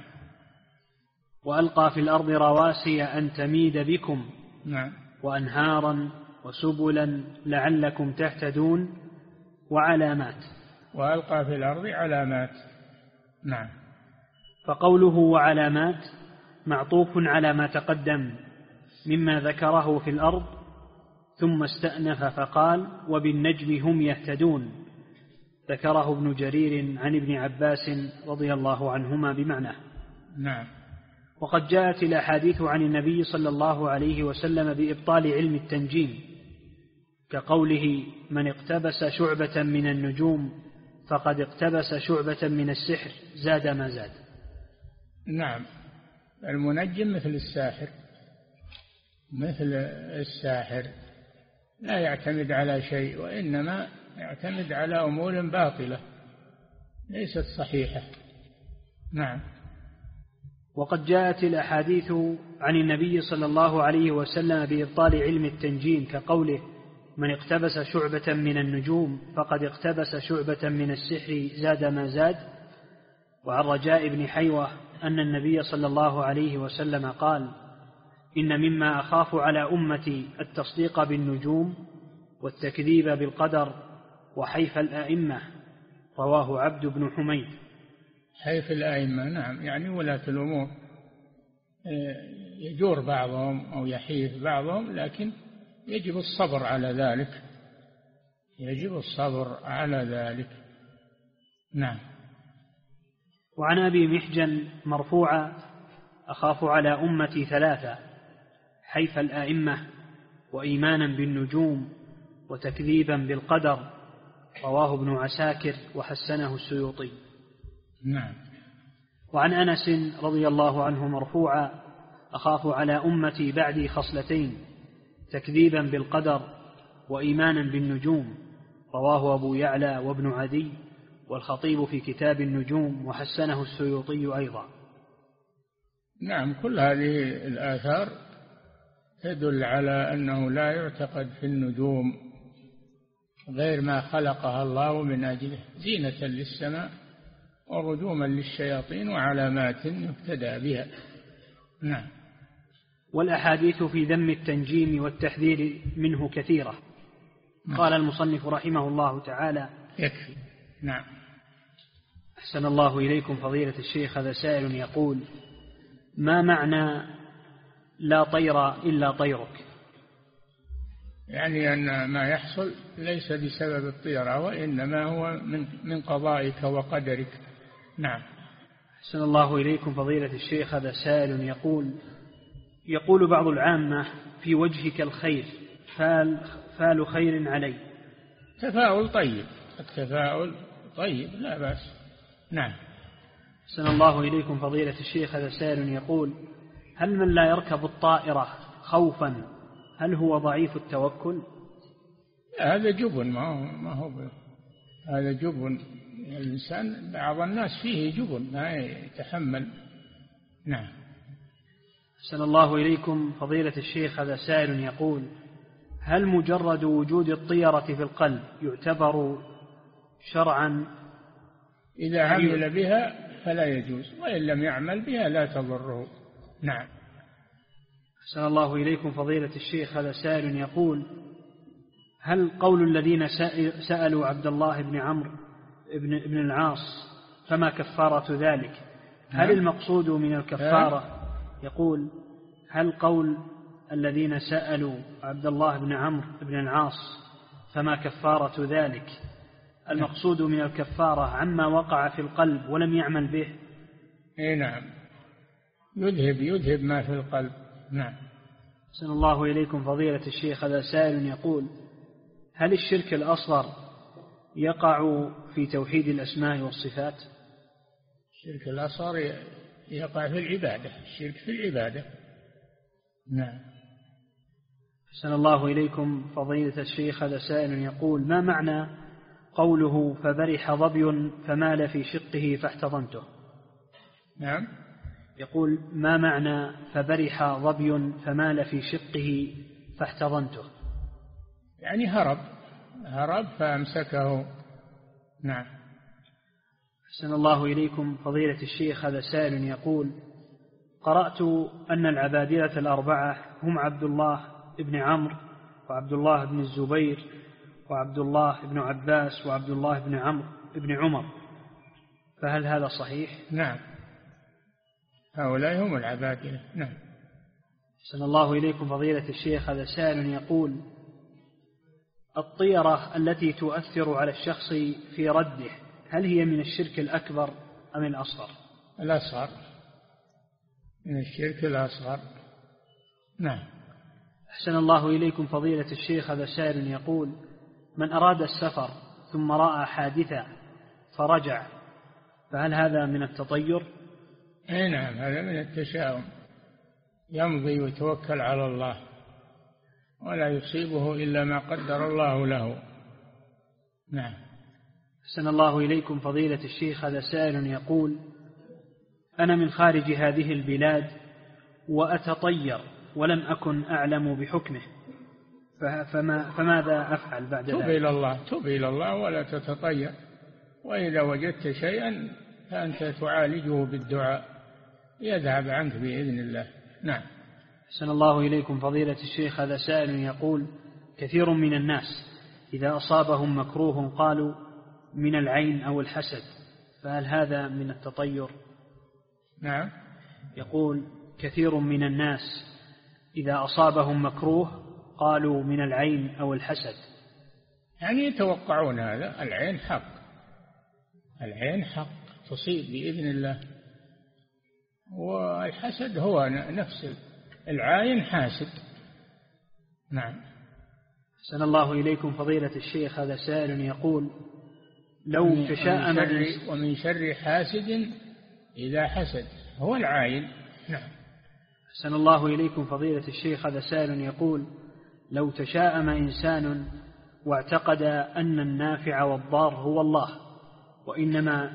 وألقى في الأرض رواسي أن تميد بكم. نعم. وأنهارا وسبلا لعلكم تهتدون، وعلامات. وألقى في الأرض علامات. نعم. فقوله وعلامات معطوف على ما تقدم مما ذكره في الأرض، ثم استأنف فقال: وبالنجم هم يهتدون، ذكره ابن جرير عن ابن عباس رضي الله عنهما بمعناه. نعم. وقد جاءت الأحاديث عن النبي صلى الله عليه وسلم بإبطال علم التنجيم، كقوله: من اقتبس شعبة من النجوم فقد اقتبس شعبة من السحر، زاد ما زاد. نعم. المنجم مثل الساحر، مثل الساحر، لا يعتمد على شيء، وإنما يعتمد على أمور باطلة ليست صحيحة. نعم. وقد جاءت الأحاديث عن النبي صلى الله عليه وسلم بإبطال علم التنجيم، كقوله: من اقتبس شعبة من النجوم فقد اقتبس شعبة من السحر، زاد ما زاد. وعن رجاء بن حيوة أن النبي صلى الله عليه وسلم قال: إن مما أخاف على أمتي التصديق بالنجوم والتكذيب بالقدر وحيف الآئمة. رواه عبد بن حميد. حيف الآئمة، نعم، يعني ولاة الأمور، يجور بعضهم أو يحيف بعضهم، لكن يجب الصبر على ذلك، يجب الصبر على ذلك. نعم. وعن أبي محجن مرفوعا: أخاف على أمتي ثلاثة: حيف الآئمة، وإيمانا بالنجوم، وتكذيبا بالقدر. رواه ابن عساكر وحسنه السيوطي. نعم. وعن أنس رضي الله عنه مرفوعا: أخاف على أمتي بعدي خصلتين: تكذيبا بالقدر، وإيمانا بالنجوم. رواه أبو يعلى وابن عدي والخطيب في كتاب النجوم، وحسنه السيوطي أيضا. نعم، كل هذه الآثار تدل على أنه لا يعتقد في النجوم غير ما خلقها الله من أجله، زينة للسماء ورجوما للشياطين وعلامات يهتدى بها. نعم. والأحاديث في ذم التنجيم والتحذير منه كثيرة. قال المصنف رحمه الله تعالى: يكفي. نعم. أحسن الله إليكم فضيلة الشيخ. هذا سائل يقول: ما معنى لا طير إلا طيرك؟ يعني أن ما يحصل ليس بسبب الطيرة، وإنما هو من قضائك وقدرك. نعم. أحسن الله إليكم فضيلة الشيخ. هذا سائل يقول بعض العامة: في وجهك الخير، فال خير علي. تفاؤل طيب، التفاؤل طيب، لا بأس. نعم. أحسن الله إليكم فضيلة الشيخ. هذا سائل يقول: هل من لا يركب الطائرة خوفا هل هو ضعيف التوكل؟ هذا جبن، ما هو هذا جبن. الإنسان بعض الناس فيه جبن ما يتحمل. نعم. أحسن الله إليكم فضيلة الشيخ. هذا سائل يقول: هل مجرد وجود الطيرة في القلب يعتبر شرعا؟ إذا عمل بها فلا يجوز، وإن لم يعمل بها لا تضره. نعم. أحسن الله إليكم فضيلة الشيخ. هذا سائل يقول: هل قول الذين سألوا عبد الله بن عمرو بن العاص فما كفارة ذلك؟ هل المقصود من الكفارة؟ يقول: هل قول الذين سألوا عبد الله بن عمرو بن العاص فما كفارة ذلك المقصود من الكفارة عما وقع في القلب ولم يعمل به؟ نعم، يذهب ما في القلب. نعم. أحسن الله إليكم فضيلة الشيخ. هذا سائل يقول: هل الشرك الأصغر يقع في توحيد الأسماء والصفات؟ الشرك الأصغر يقع في العبادة، الشرك في العبادة. نعم. أحسن الله إليكم فضيلة الشيخ. هذا سائل يقول: ما معنى قوله فبرح ظبي فمال في شقه فاحتضنته؟ نعم. يقول: ما معنى فبرح ظبي فمال في شقه فاحتضنته؟ يعني هرب فأمسكه. نعم. أحسن الله إليكم فضيلة الشيخ. هذا سائل يقول: قرأت أن العبادلة الأربعة هم عبد الله بن عمرو، وعبد الله بن الزبير، وعبد الله بن عباس، وعبد الله بن عمر، فهل هذا صحيح؟ نعم، هؤلاء هم العبادلة. نعم. أحسن الله إليكم فضيلة الشيخ. هذا سائل يقول: الطيرة التي تؤثر على الشخص في رده هل هي من الشرك الأكبر أم الأصغر؟ الأصغر، من الشرك الأصغر. نعم. أحسن الله إليكم فضيلة الشيخ. هذا سائل يقول: من أراد السفر ثم رأى حادثة فرجع فهل هذا من التطير؟ نعم، هذا من التشاؤم، يمضي ويتوكل على الله ولا يصيبه إلا ما قدر الله له. نعم. أحسن الله إليكم فضيلة الشيخ. هذا سائل يقول: أنا من خارج هذه البلاد وأتطير ولم أكن أعلم بحكمه، فماذا أفعل بعد ذلك؟ تب إلى الله ولا تتطير، وإذا وجدت شيئا فأنت تعالجه بالدعاء يذهب عنك بإذن الله. نعم. أحسن الله إليكم فضيلة الشيخ. هذا سائل يقول: كثير من الناس إذا أصابهم مكروه قالوا من العين أو الحسد، فهل هذا من التطير؟ نعم. يقول: كثير من الناس إذا أصابهم مكروه قالوا من العين أو الحسد، يعني يتوقعون هذا. العين حق، العين حق تصيب بإذن الله. والحسد هو نفس العاين حاسد. نعم. أحسن الله إليكم فضيلة الشيخ. هذا سائل يقول لو تشاءم ومن شر حاسد إذا حسد هو العاين. نعم. أحسن الله إليكم فضيلة الشيخ. هذا سائل يقول لو تشاءم إنسان واعتقد أن النافع والضار هو الله وإنما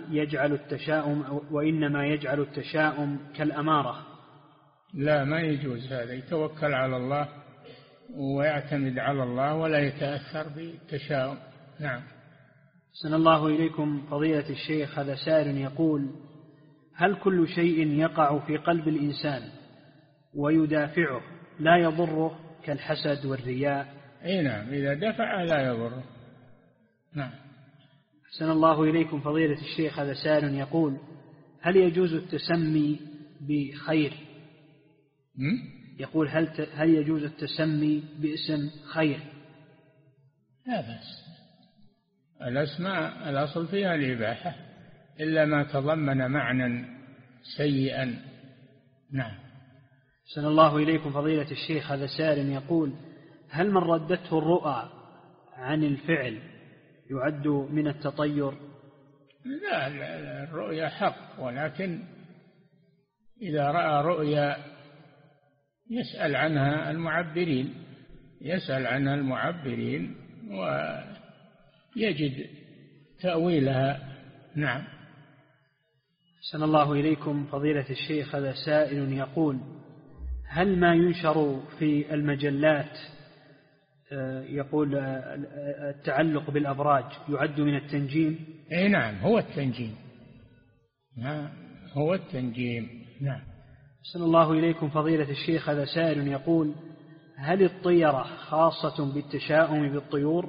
يجعل التشاؤم كالأمارة. لا، ما يجوز هذا. يتوكل على الله ويعتمد على الله ولا يتأثر بالتشاؤم. نعم. أحسن الله إليكم فضيلة الشيخ. هذا سائل يقول هل كل شيء يقع في قلب الإنسان ويدافعه لا يضره كالحسد والرياء؟ أي نعم، إذا دفع لا يضره. نعم. أحسن الله إليكم فضيلة الشيخ. هذا سائل يقول هل يجوز التسمي بخير؟ يقول هل يجوز التسمي باسم خير؟ لا بأس. الأسماء الأصل فيها الإباحة إلا ما تضمن معنى سيئا. نعم. أحسن الله إليكم فضيلة الشيخ. هذا سائل يقول هل من ردته الرؤى عن الفعل يعد من التطير؟ لا، الرؤيا حق، ولكن إذا رأى رؤيا يسأل عنها المعبرين ويجد تأويلها. نعم. أحسن الله إليكم فضيلة الشيخ. هذا سائل يقول هل ما ينشر في المجلات يقول التعلق بالأبراج يعد من التنجيم؟ أي نعم، هو التنجيم. نعم. أحسن الله إليكم فضيلة الشيخ. هذا سائل يقول هل الطيرة خاصة بالتشاؤم بالطيور؟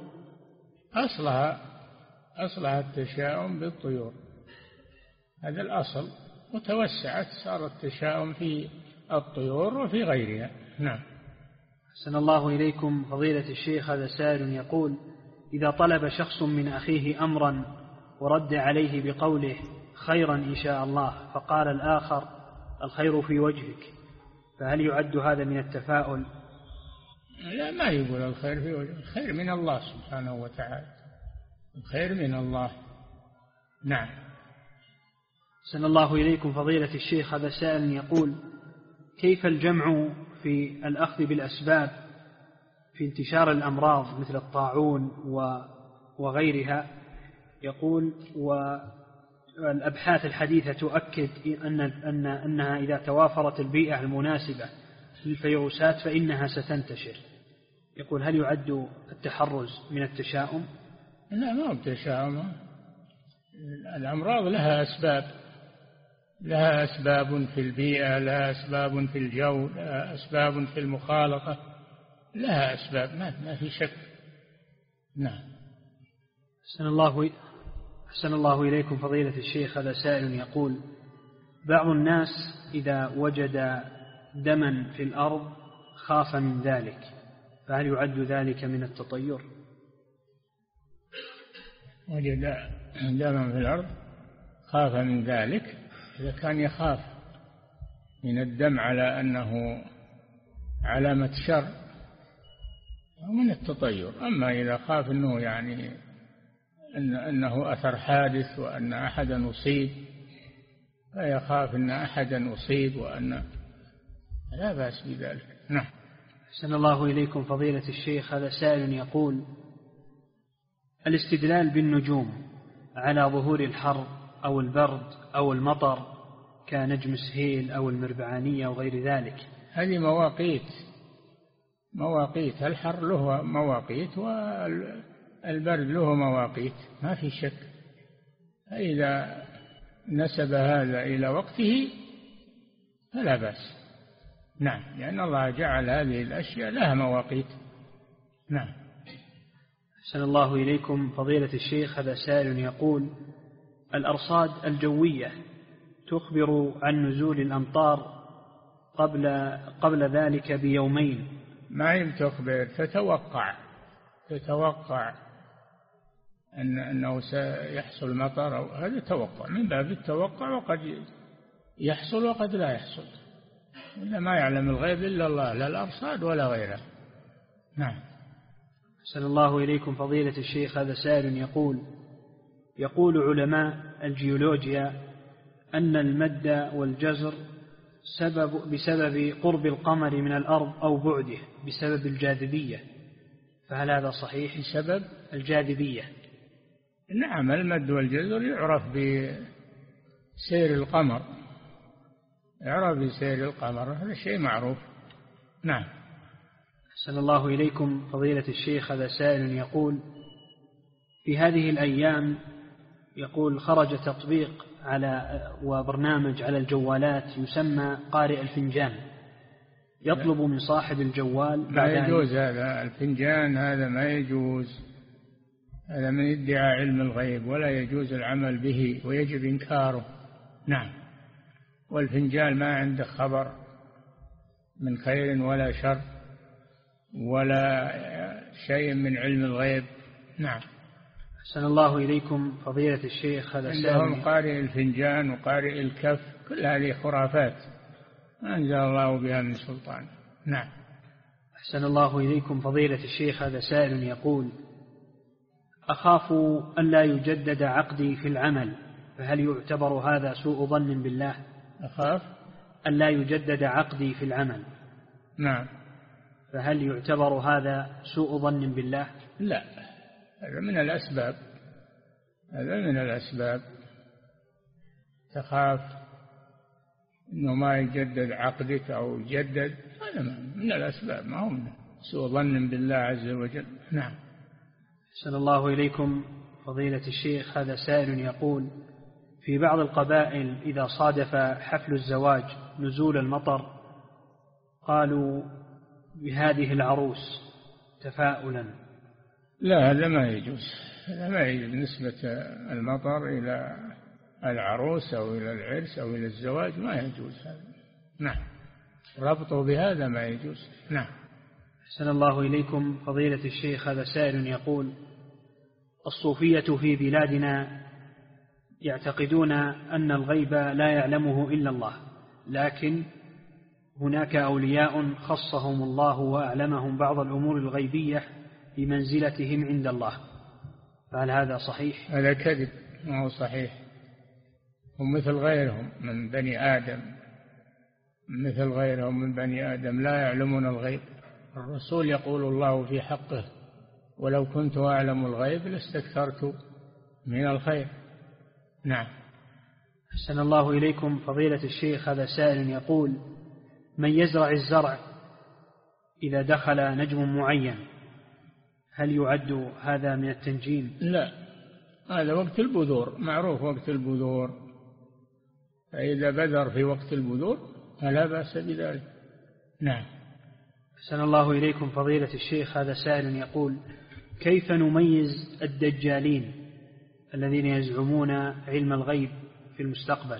أصلها التشاؤم بالطيور، هذا الأصل، وتوسعت صار التشاؤم في الطيور وفي غيرها. نعم. أحسن الله إليكم فضيلة الشيخ. هذا سائل يقول إذا طلب شخص من أخيه أمرا ورد عليه بقوله خيرا إن شاء الله فقال الآخر الخير في وجهك، فهل يعد هذا من التفاؤل؟ لا، ما يقول الخير في وجهك، الخير من الله سبحانه وتعالى، الخير من الله. نعم. أحسن الله إليكم فضيلة الشيخ. هذا سائل يقول كيف الجمع في الأخذ بالأسباب في انتشار الأمراض مثل الطاعون وغيرها؟ يقول والأبحاث الحديثة تؤكد أنها إذا توافرت البيئة المناسبة للفيروسات فإنها ستنتشر. يقول هل يعد التحرز من التشاؤم؟ لا، ما هو التشاؤم. الأمراض لها أسباب في البيئة، لها أسباب في الجو، لها أسباب في المخالطة، لها أسباب، ما في شك. نعم. أحسن الله إليكم فضيلة الشيخ. هذا سائل يقول بعض الناس إذا وجد دما في الأرض خاف من ذلك، فهل يعد ذلك من التطير؟ وجد دما في الأرض خاف من ذلك، إذا كان يخاف من الدم على أنه علامة شر من التطير. أما إذا خاف أنه يعني أنه أثر حادث وأن أحدا أصيب، فيخاف أن أحدا أصيب وأن لا بأس بذلك. نعم. أحسن الله إليكم فضيلة الشيخ. هذا سائل يقول الاستدلال بالنجوم على ظهور الحر أو البرد أو المطر كنجم سهيل أو المربعانية وغير ذلك، هذه مواقيت. الحر له مواقيت والبرد له مواقيت، ما في شك. فإذا نسب هذا إلى وقته فلا بأس. نعم، لأن الله جعل هذه الأشياء لها مواقيت. نعم. أحسن الله إليكم فضيلة الشيخ. هذا سائل يقول الأرصاد الجوية تخبر عن نزول الأمطار قبل ذلك بيومين. ما تخبر، تتوقع أنه سيحصل مطر، أو هذا توقع من باب التوقع، وقد يحصل وقد لا يحصل، إلا ما يعلم الغيب إلا الله، لا الأرصاد ولا غيره. نعم. أحسن الله إليكم فضيلة الشيخ. هذا سائل يقول علماء الجيولوجيا أن المد والجزر بسبب قرب القمر من الأرض أو بعده بسبب الجاذبية، فهل هذا صحيح؟ بسبب الجاذبية. نعم، المد والجزر يعرف بسير القمر، هذا شيء معروف. نعم. أحسن الله إليكم فضيلة الشيخ. هذا سائل يقول في هذه الأيام يقول خرج تطبيق وبرنامج على الجوالات يسمى قارئ الفنجان، يطلب من صاحب الجوال ما يجوز هذا الفنجان، هذا ما يجوز، هذا من ادعاء علم الغيب، ولا يجوز العمل به ويجب إنكاره. نعم. والفنجان ما عنده خبر من خير ولا شر ولا شيء من علم الغيب. نعم. أحسن الله إليكم فضيلة الشيخ. هذا عندهم قارئ الفنجان وقارئ الكف، كل هذه خرافات ما أنزل الله بها من سلطان. نعم. أحسن الله إليكم فضيلة الشيخ. هذا سائل يقول أخاف أن لا يجدد عقدي في العمل، فهل يعتبر هذا سوء ظن بالله؟ أخاف أن لا يجدد عقدي في العمل. نعم. فهل يعتبر هذا سوء ظن بالله؟ لا، هذا من الأسباب، تخاف إنه ما يجدد عقدك أو يجدد، هذا من الأسباب، ما هو من سوء ظن بالله عز وجل. نعم. أحسن الله إليكم فضيلة الشيخ. هذا سائل يقول في بعض القبائل إذا صادف حفل الزواج نزول المطر قالوا بهذه العروس تفاؤلا. لا، هذا ما يجوز، نسبة المطر إلى العروس أو إلى العرس أو إلى الزواج ما يجوز هذا. نعم. ربطه بهذا ما يجوز. نعم. أحسن الله إليكم فضيلة الشيخ. هذا سائل يقول الصوفية في بلادنا يعتقدون أن الغيب لا يعلمه إلا الله، لكن هناك أولياء خصهم الله وأعلمهم بعض الأمور الغيبية بمنزلتهم عند الله، فهل هذا صحيح؟ هذا كذب، ما هو صحيح. هم مثل غيرهم من بني آدم، لا يعلمون الغيب. الرسول يقول الله في حقه ولو كنت أعلم الغيب لاستكثرت من الخير. نعم. أحسن الله إليكم فضيلة الشيخ. هذا سائل يقول من يزرع الزرع إذا دخل نجم معين هل يعد هذا من التنجيم؟ لا، هذا وقت البذور، معروف وقت البذور، فإذا بذر في وقت البذور فلا بأس بذلك. نعم. أحسن الله إليكم فضيلة الشيخ. هذا سائل يقول كيف نميز الدجالين الذين يزعمون علم الغيب في المستقبل؟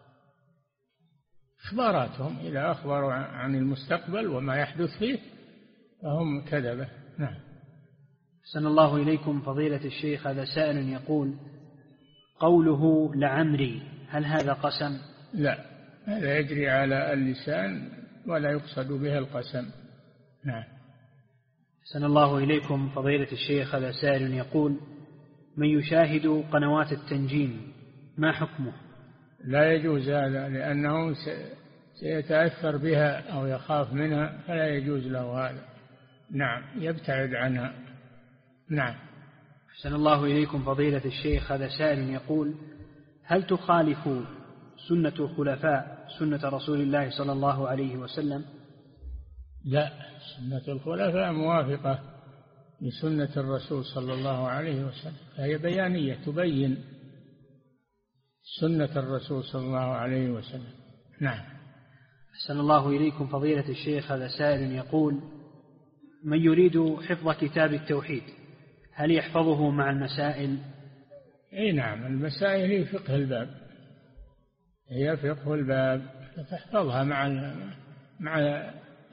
إخباراتهم، إذا أخبروا عن المستقبل وما يحدث فيه فهم كذبة. نعم. أحسن الله إليكم فضيلة الشيخ. هذا سائل يقول قوله لعمري هل هذا قسم؟ لا، هذا يجري على اللسان ولا يقصد به القسم. نعم. أحسن الله إليكم فضيلة الشيخ. هذا سائل يقول من يشاهد قنوات التنجيم ما حكمه؟ لا يجوز هذا، لأنه سيتأثر بها أو يخاف منها، فلا يجوز له هذا. نعم، يبتعد عنها. نعم. أحسن الله إليكم فضيلة الشيخ. هذا سائل يقول هل تخالف سنة الخلفاء سنة رسول الله صلى الله عليه وسلم؟ لا، سنة الخلفاء موافقة لسنة الرسول صلى الله عليه وسلم، فهي بيانية تبين سنة الرسول صلى الله عليه وسلم. نعم. أحسن الله إليكم فضيلة الشيخ. هذا سائل يقول من يريد حفظ كتاب التوحيد هل يحفظه مع المسائل؟ أي نعم، المسائل هي فقه الباب، هي فقه الباب، فتحفظها مع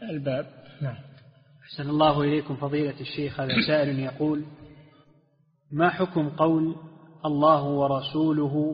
الباب. نعم. أحسن الله إليكم فضيلة الشيخ. هذا سائل يقول ما حكم قول الله ورسوله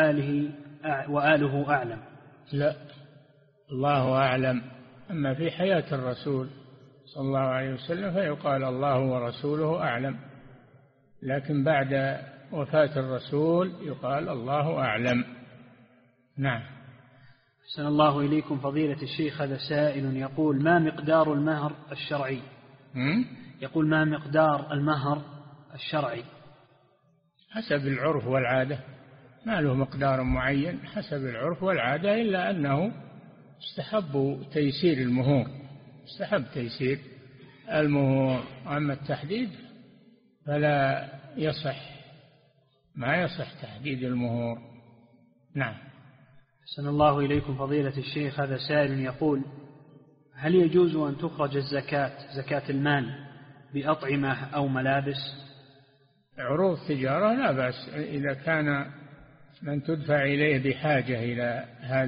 وآله أعلم؟ لا، الله أعلم. أما في حياة الرسول صلى الله عليه وسلم فيقال الله ورسوله أعلم، لكن بعد وفاة الرسول يقال الله أعلم. نعم. أحسن الله إليكم فضيلة الشيخ، هذا سائل يقول ما مقدار المهر الشرعي؟ يقول ما مقدار المهر الشرعي؟ حسب العرف والعادة، ما له مقدار معين، حسب العرف والعادة، إلا أنه استحب تيسير المهور، استحب تيسير المهور. أما التحديد فلا يصح، ما يصح تحديد المهور. نعم. أحسن الله إليكم فضيلة الشيخ، هذا سائل يقول هل يجوز أن تخرج زكاة المال بأطعمة أو ملابس؟ عروض تجارة لا بأس، إذا كان من تدفع إليه بحاجة إلى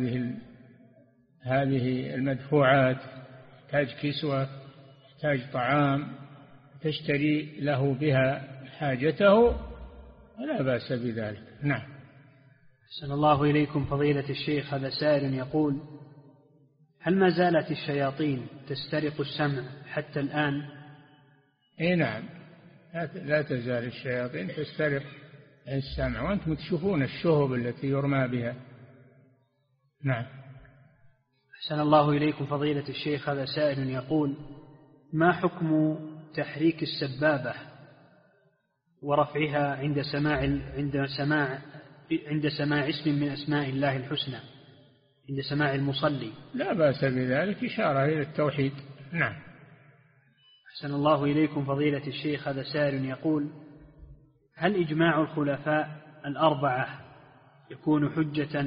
هذه المدفوعات، تحتاج كسوة، تحتاج طعام، تشتري له بها حاجته، لا بأس بذلك. نعم. أحسن الله إليكم فضيلة الشيخ، هذا سائل يقول هل ما زالت الشياطين تسترق السمع حتى الآن؟ إيه نعم، لا تزال الشياطين تسترق السمع، وأنتم تشوفون الشهب التي يرمى بها. نعم. أحسن الله إليكم فضيلة الشيخ، هذا سائل يقول ما حكم تحريك السبابة ورفعها عند سماع اسم من أسماء الله الحسنى، عند سماع المصلي؟ لا بأس بذلك، إشارة إلى التوحيد. نعم. أحسن الله إليكم فضيلة الشيخ، هذا سائل يقول هل إجماع الخلفاء الأربعة يكون حجة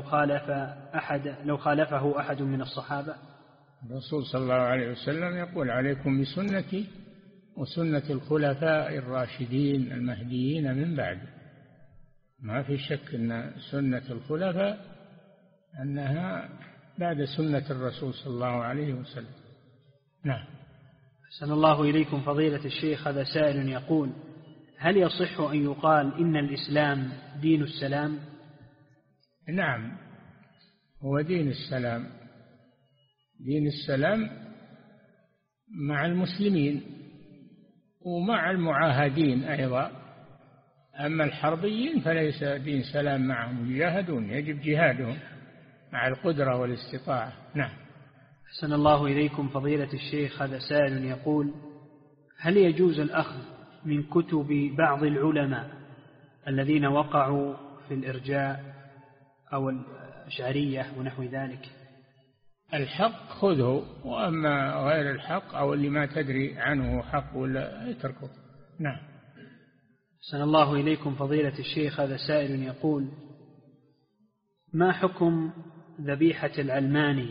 لو خالفه أحد من الصحابة؟ الرسول صلى الله عليه وسلم يقول عليكم بسنتي وسنة الخلفاء الراشدين المهديين من بعد. ما في شك أن سنة الخلفاء أنها بعد سنة الرسول صلى الله عليه وسلم. نعم. أحسن الله إليكم فضيلة الشيخ، هذا سائل يقول هل يصح أن يقال إن الإسلام دين السلام؟ نعم، هو دين السلام، دين السلام مع المسلمين ومع المعاهدين أيضا. أما الحربيين فليس دين سلام معهم، يجاهدون، يجب جهادهم مع القدرة والاستطاعة. نعم. أحسن الله إليكم فضيلة الشيخ، هذا سائل يقول هل يجوز الأخذ من كتب بعض العلماء الذين وقعوا في الإرجاء أو الأشعرية ونحو ذلك؟ الحق خذه، وأما غير الحق أو اللي ما تدري عنه حق ولا اتركه. نعم. أحسن الله إليكم فضيلة الشيخ، هذا سائل يقول ما حكم ذبيحة العلماني؟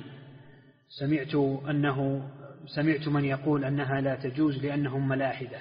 سمعت من يقول أنها لا تجوز لأنهم ملاحدة.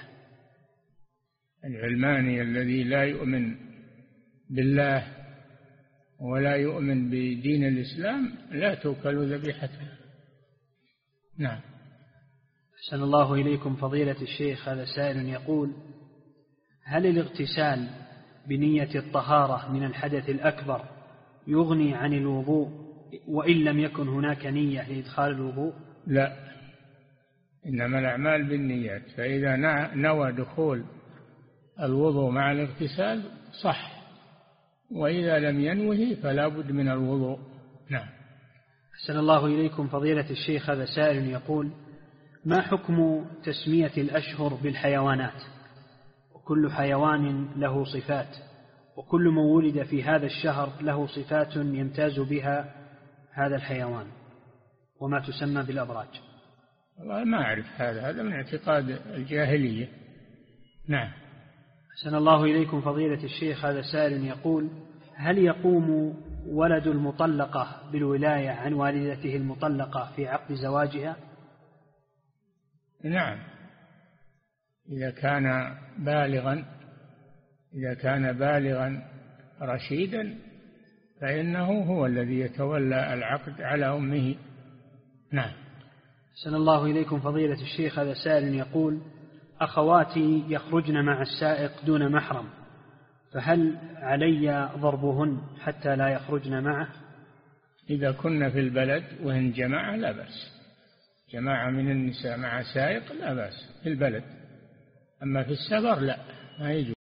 العلماني الذي لا يؤمن بالله ولا يؤمن بدين الإسلام لا توكل ذبيحته. نعم. أحسن الله إليكم فضيلة الشيخ، هذا سائل يقول هل الاغتسال بنية الطهارة من الحدث الأكبر يغني عن الوضوء وإن لم يكن هناك نية لإدخال الوضوء؟ لا، إنما الأعمال بالنيات، فإذا نوى دخول الوضوء مع الاغتسال صح، وإذا لم ينوه فلا بد من الوضوء. نعم. أحسن الله إليكم فضيلة الشيخ، هذا سائل يقول ما حكم تسمية الأشهر بالحيوانات؟ وكل حيوان له صفات، وكل من ولد في هذا الشهر له صفات يمتاز بها هذا الحيوان، وما تسمى بالأبراج. والله ما أعرف، هذا من اعتقاد الجاهلية. نعم. أحسن الله إليكم فضيلة الشيخ، هذا سائل يقول هل يقوم ولد المطلقة بالولاية عن والدته المطلقة في عقد زواجها؟ نعم، إذا كان بالغا رشيدا فإنه هو الذي يتولى العقد على أمه. نعم. أحسن الله إليكم فضيلة الشيخ، هذا سائل يقول أخواتي يخرجن مع السائق دون محرم، فهل علي ضربهن حتى لا يخرجن معه؟ إذا كنا في البلد وهن جماعة لا بأس، جماعة من النساء مع سائق لا بأس في البلد، أما في السفر لا، ما يجوز.